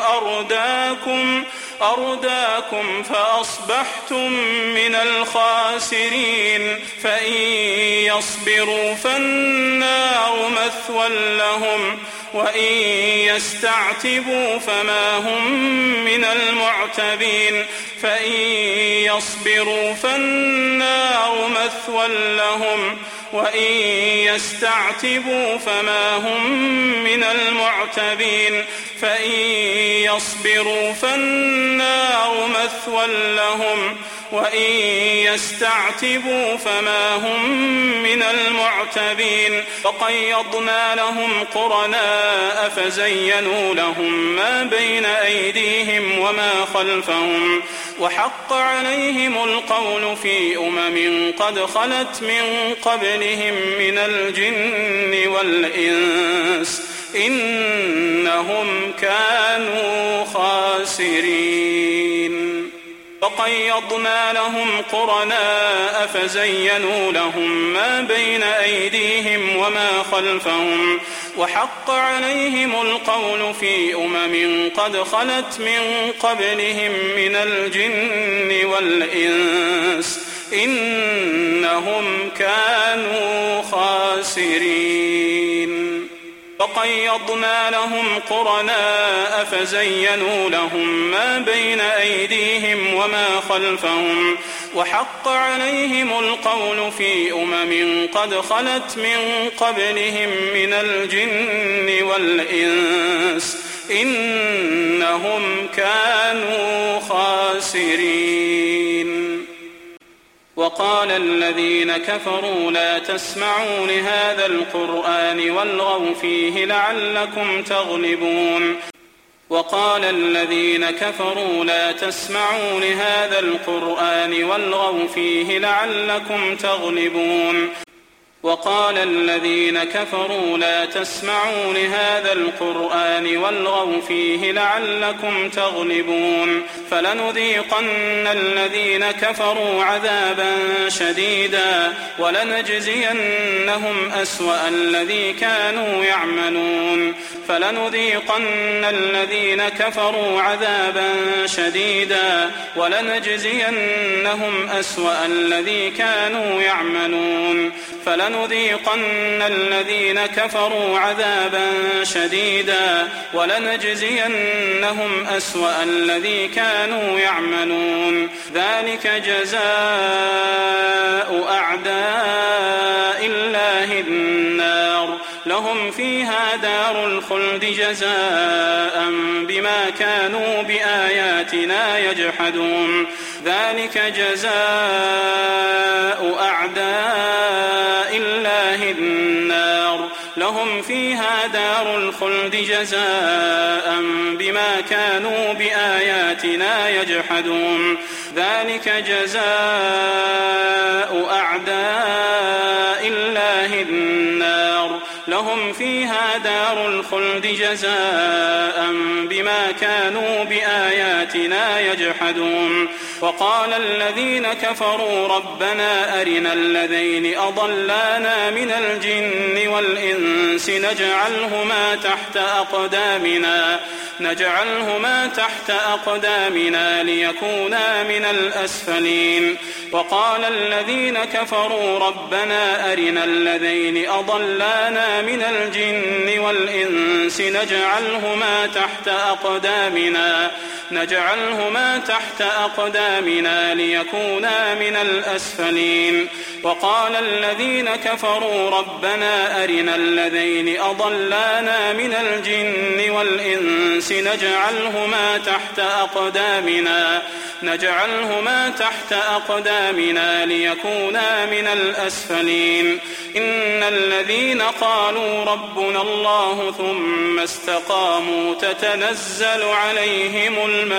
أرداكم فأصبحتم من الخاسرين فإن يصبروا فالنار مثوى لهم وإن يستعتبوا فما هم من المعتبين فإن يصبروا فالنار مثوى لهم وإن يستعتبوا فما هم من المعتبين فإن يصبروا فالنار مثوى لهم وإن يستعتبوا فما هم من المعتبين وقيضنا لهم قرناء فزينوا لهم ما بين أيديهم وما خلفهم وحق عليهم القول في قد خلت من قبلهم من الجن والإنس إنهم كانوا خاسرين وقيضنا لهم قرناء فزينوا لهم ما بين أيديهم وما خلفهم وحق عليهم القول في قد خلت من قبلهم من الجن والإنس إنهم كانوا خاسرين وقيضنا لهم قرناء فزينوا لهم ما بين أيديهم وما خلفهم وحق عليهم القول في قد خلت من قبلهم من الجن والإنس إنهم كانوا خاسرين وقال الذين كفروا لا تسمعوا لهذا القرآن والغوا فيه لعلكم تغلبون وقال الذين كفروا لا تسمعوا لهذا القرآن والغوا فيه لعلكم تغلبون وقال الذين كفروا لا تسمعوا لهذا القرآن والغوا فيه لعلكم تغلبون فلنذيقن الذين كفروا عذابا شديدا ولنجزينهم أسوأ الذي كانوا يعملون فلنذيقن الذين كفروا عذابا شديدا ولنجزينهم أسوأ الذي كانوا يعملون فلنذيقن الذين كفروا عذابا شديدا ولنجزينهم أسوأ الذي كانوا يعملون ذلك جزاء أعداء الله النار لهم فيها دار الخلد جزاء بما كانوا بآياتنا يجحدون ذلك جزاء أعداء الله النار لهم فيها دار الخلد جزاء بما كانوا بآياتنا يجحدون ذلك جزاء أعداء الله النار لهم فيها دار الخلد جزاء بما كانوا بآياتنا يجحدون وقال الذين كفروا ربنا أرنا الذين أضلانا من الجن والإنس نجعلهما تحت أقدامنا ليكونا من الأسفلين وقال الذين كفروا ربنا أرنا الذين أضلانا من الجن والإنس نجعلهما تحت أقدامنا ليكونا من الأسفلين وقال الذين كفروا ربنا أرنا الذين أضلانا من الجن والإنس نجعلهما تحت أقدامنا ليكونا من الأسفلين إن الذين قالوا ربنا الله ثم استقاموا تتنزل عليهم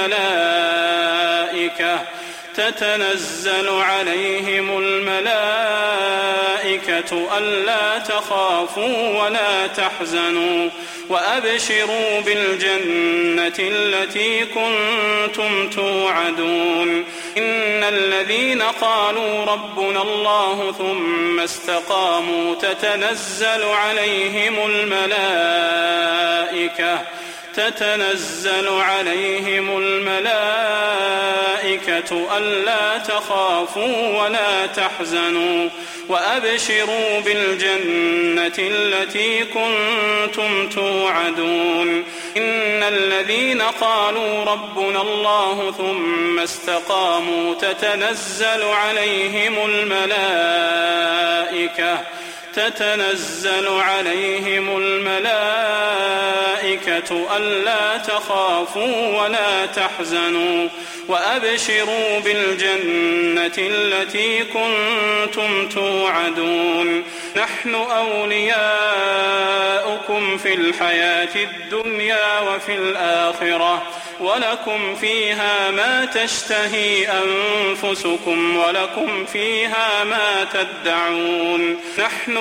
الملائكة ألا تخافوا ولا تحزنوا وأبشروا بالجنة التي كنتم توعدون إن الذين قالوا ربنا الله ثم استقاموا تتنزل عليهم الملائكة ألا تخافوا ولا تحزنوا وأبشروا بالجنة التي كنتم توعدون إن الذين قالوا ربنا الله ثم استقاموا تتنزل عليهم الملائكة ألا تخافوا ولا تحزنوا وأبشروا بالجنة التي كنتم توعدون نحن أولياؤكم في الحياة الدنيا وفي الآخرة ولكم فيها ما تشتهي أنفسكم ولكم فيها ما تدعون نحن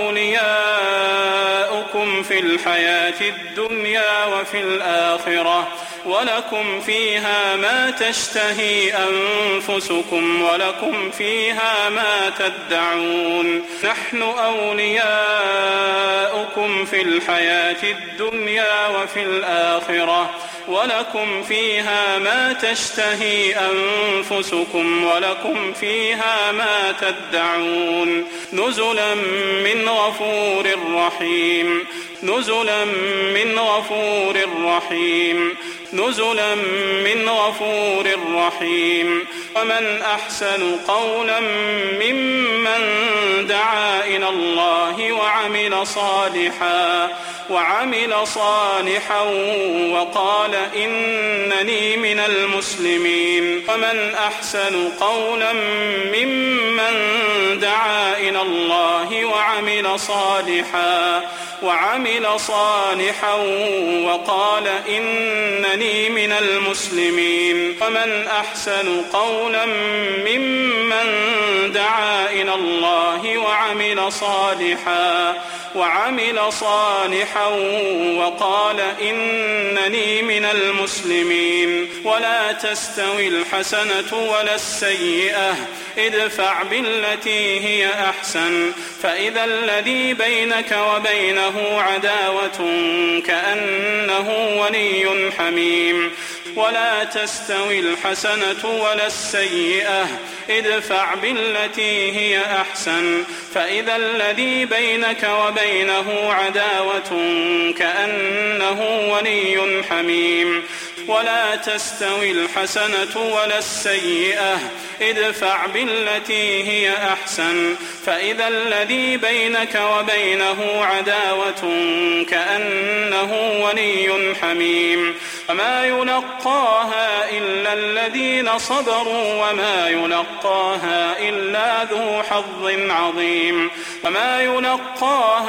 أولياؤكم في الحياة الدنيا وفي الآخرة ولكم فيها ما تشتهي أنفسكم ولكم فيها ما تدعون نحن أولياؤكم في الحياة الدنيا وفي الآخرة ولكم فيها ما تشتهي أنفسكم ولكم فيها ما تدعون نزلا من غفور رحيم ومن أحسن قولا ممن دعا إلى الله وعمل صالحا وقال إنني من المسلمين ومن أحسن قولا ممن دعا إلى الله وعمل صالحا وقال إنني من المسلمين ومن أحسن قولا ممن دعا إلى الله وعمل صالحا وقال إنني من المسلمين ولا تستوي الحسنة ولا السيئة ادفع بالتي هي أحسن فإذا الذي بينك وبينه عداوة كأنه ولي حميم ولا تستوي الحسنة ولا السيئة ادفع بالتي هي أحسن فإذا الذي بينك وبينه عداوة كأنه ولي حميم ولا تستوي الحسنة ولا السيئة ادفع بالتي هي أحسن فإذا الذي بينك وبينه عداوة كأنه ولي حميم وما يلقاها إلا الذين صبروا وما يلقاها إلا ذو حظ عظيم وما يلقاها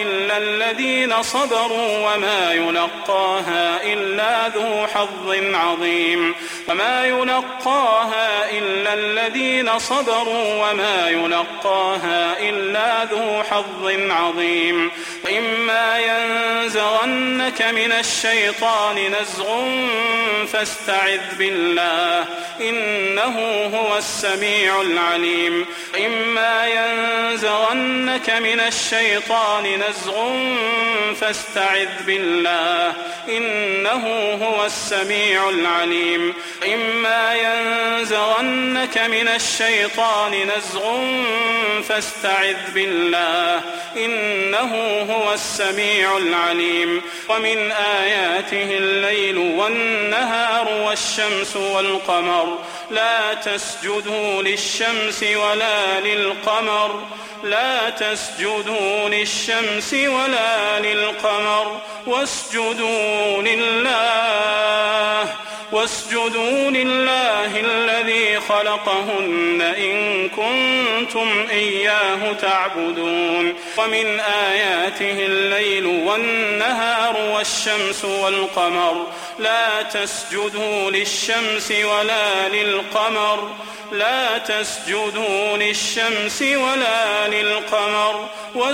إلا الذين صبروا وما يلقاها إلا ذو حظ عظيم وما يلقاها إلا الذين صبروا وما يلقاها إلا ذو حظ عظيم وإما ينزغنك من الشيطان نزغ فاستعذ بالله إنه هو السميع العليم وإما ينزغنك من الشيطان نزغ فاستعذ بالله إنه هو السميع العليم وإما ينزغنك من الشيطان نزغ فاستعذ بالله إنه هو السميع العليم ومن آياته الليل والنهار والشمس والقمر لا تسجدوا للشمس ولا للقمر لا تسجدوا للشمس ولا للقمر واسجدوا لله الذي خلقهن إن كنتم إياه تعبدون ومن آياته الليل والنهار والشمس والقمر لا تسجدوا للشمس ولا للقمر لا تسجدوا للشمس ولا للقمر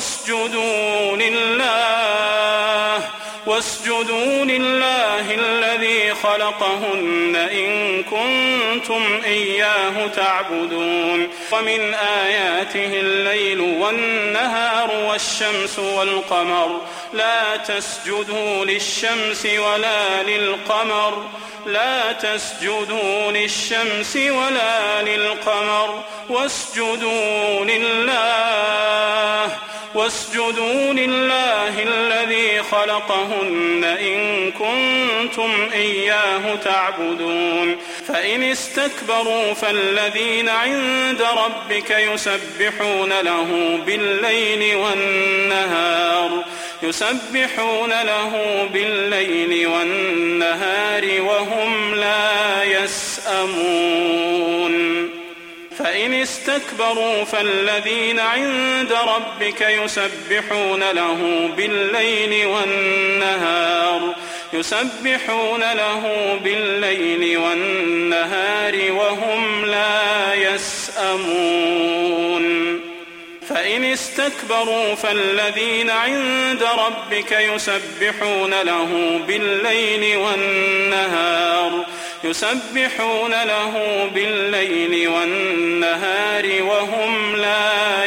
واسجدوا لله الذي خلقهن إن كنتم إياه تعبدون ومن آياته الليل والنهار والشمس والقمر لا تسجدوا للشمس ولا للقمر لا تسجدوا للشمس ولا للقمر واسجدوا لله الذي خلقهن إن كنتم إياه تعبدون فإن استكبروا فالذين عند ربك يسبحون له بالليل والنهار وهم لا يسأمون فإن استكبروا فالذين عند ربك يسبحون له بالليل والنهار وهم لا يسأمون فإن استكبروا فالذين عند ربك يسبحون له بالليل والنهار وهم لا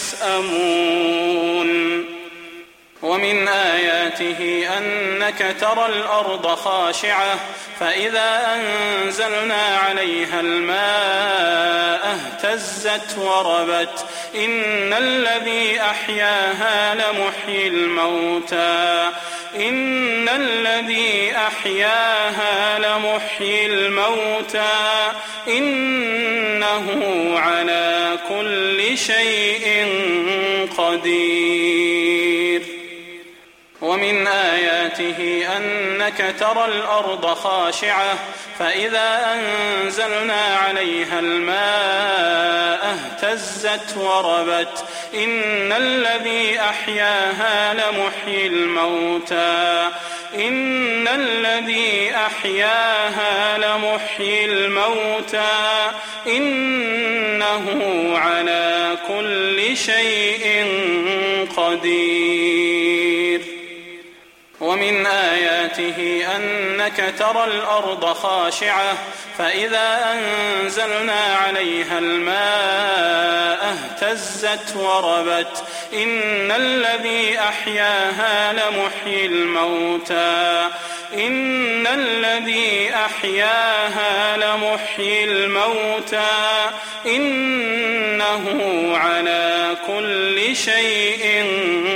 يسأمون ومن آياته أنك ترى الأرض خاشعة فإذا أنزلنا عليها الماء اهتزت وربت إن الذي أحياها لمحيي الموتى إنه على كل شيء قدير ومن آياته أنك ترى الأرض خاشعة فإذا أنزلنا عليها الماء اهتزت وربت إن الذي أحياها لمحيي الموتى إنه على كل شيء قدير ومن آياته أنك ترى الأرض خاشعة فإذا أنزلنا عليها الماء اهتزت وربت إن الذي أحياها لمحيي الموتى إنه على كل شيء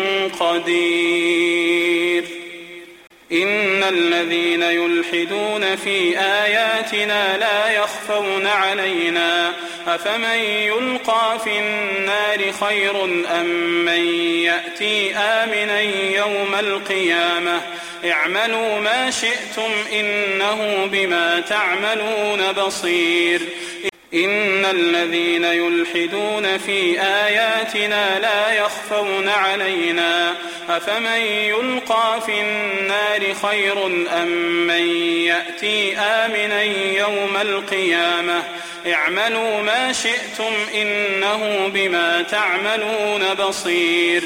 قدير إن الذين يلحدون في آياتنا لا يخفون علينا أفمن يلقى في النار خير أم من يأتي آمنا يوم القيامة اعملوا ما شئتم إنه بما تعملون بصير إن الذين يلحدون في آياتنا لا يخفون علينا أفمن يلقى في النار خير أم من يأتي آمنا يوم القيامة اعملوا ما شئتم إنه بما تعملون بصير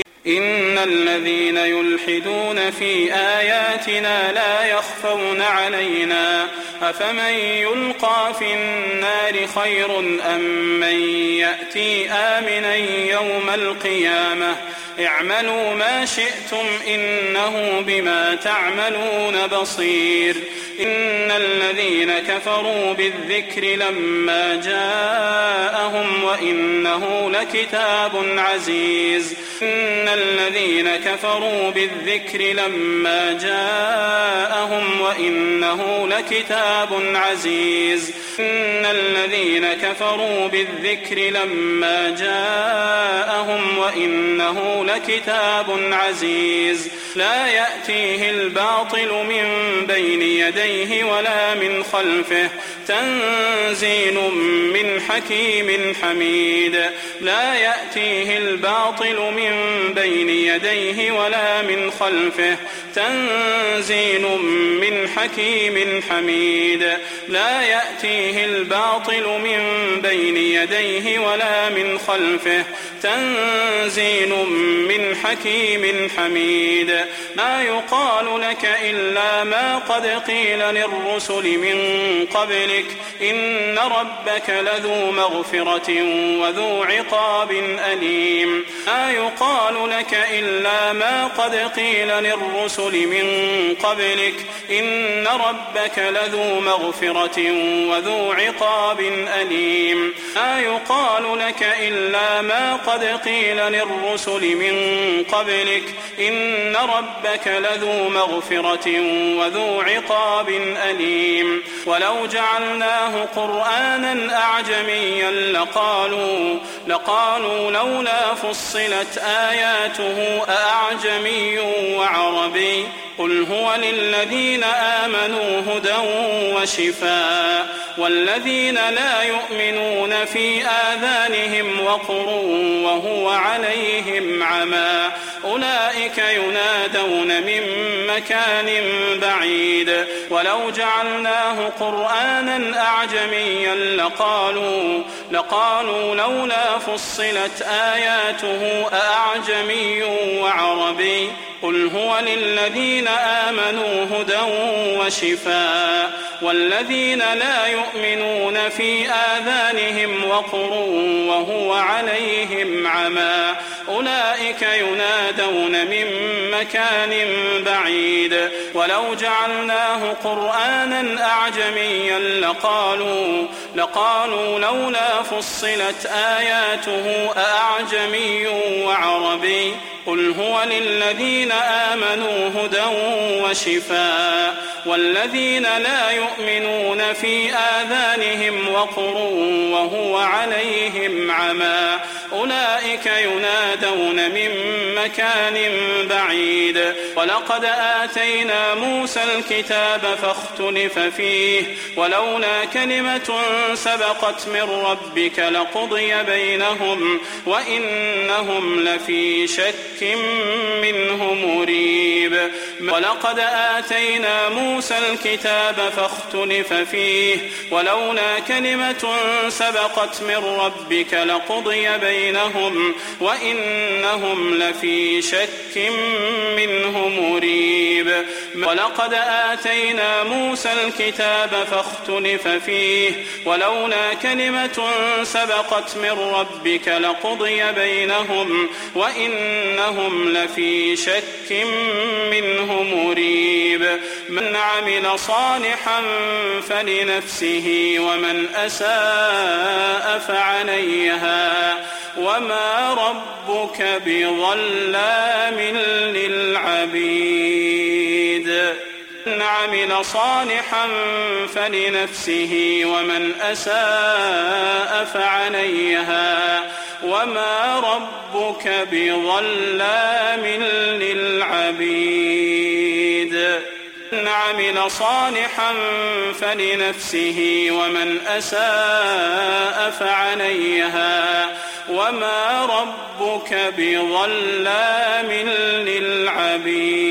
إن الذين يلحدون في آياتنا لا يخفون علينا أفمن يلقى في النار خير أم من يأتي آمنا يوم القيامة اعملوا ما شئتم إنه بما تعملون بصير إن الذين كفروا بالذكر لما جاءهم وإنه لكتاب عزيز إن الذين كفروا بالذكر لما جاءهم وإنه لكتاب عزيز إن الذين كفروا بالذكر لما جاءهم وإنه لكتاب عزيز لا يأتيه الباطل من بين يديه ولا من خلفه تنزيل من حكيم حميد لا يأتيه الباطل من بين يديه ولا من خلفه تنزيل من حكيم حميد لا يأتيه الباطل من بين يديه ولا من خلفه تنزيل من حكيم حميد ما يقال لك إلا ما قد قيل للرسل من قبلك إن ربك لذو مغفرة وذو عقاب أليم ما يقال لك إلا ما قد قيل للرسل من قبلك إن ربك لذو مغفرة وذو عقاب أليم ما يقال لك إلا ما قد قيل للرسل من قبلك إن ربك لذو مغفرة وذو عقاب أليم ولو جعلناه قرآنا أعجميا لقالوا لولا فصلت آياته أأعجمي وعربي قل هو للذين آمنوا هدى وشفاء والذين لا يؤمنون في آذانهم وقر وهو عليهم عمى أولئك ينادون من مكان بعيد ولو جعلناه قرآنا أعجميا لقالوا لولا فصلت آياته أأعجمي وعربي قل هو للذين آمنوا هدى وشفاء والذين لا يؤمنون في آذانهم وقر وهو عليهم عمى أولئك ينادون من مكان بعيد ولو جعلناه قرآنا أعجميا لقالوا لولا فصلت آياته أأعجمي وعربي قل هو للذين آمنوا هدى وشفاء والذين لا يؤمنون في آذانهم وقر وهو عليهم عمى أولئك ينادون من مكان بعيد ولقد آتينا موسى الكتاب فاختلف فيه ولولا كلمة سبقت من ربك لقضي بينهم وإنهم لفي شك منه مريب ولقد آتينا موسى الكتاب فاختلف فيه ولولا كلمة سبقت من ربك لقضي بينهم وإنهم لفي شك منه مريب ولقد آتينا موسى الكتاب فاختلف فيه ولولا كلمة سبقت من ربك لقضي بينهم وإنهم لفي شك منه مريب من عمل صالحا فلنفسه ومن أساء فعليها وما ربك بظلام للعبيد من عمل صالحا فلنفسه ومن أساء فعليها وما ربك بظلام للعبيد عمل صالحا فلنفسه ومن أساء فعليها وما ربك بظلام للعبيد.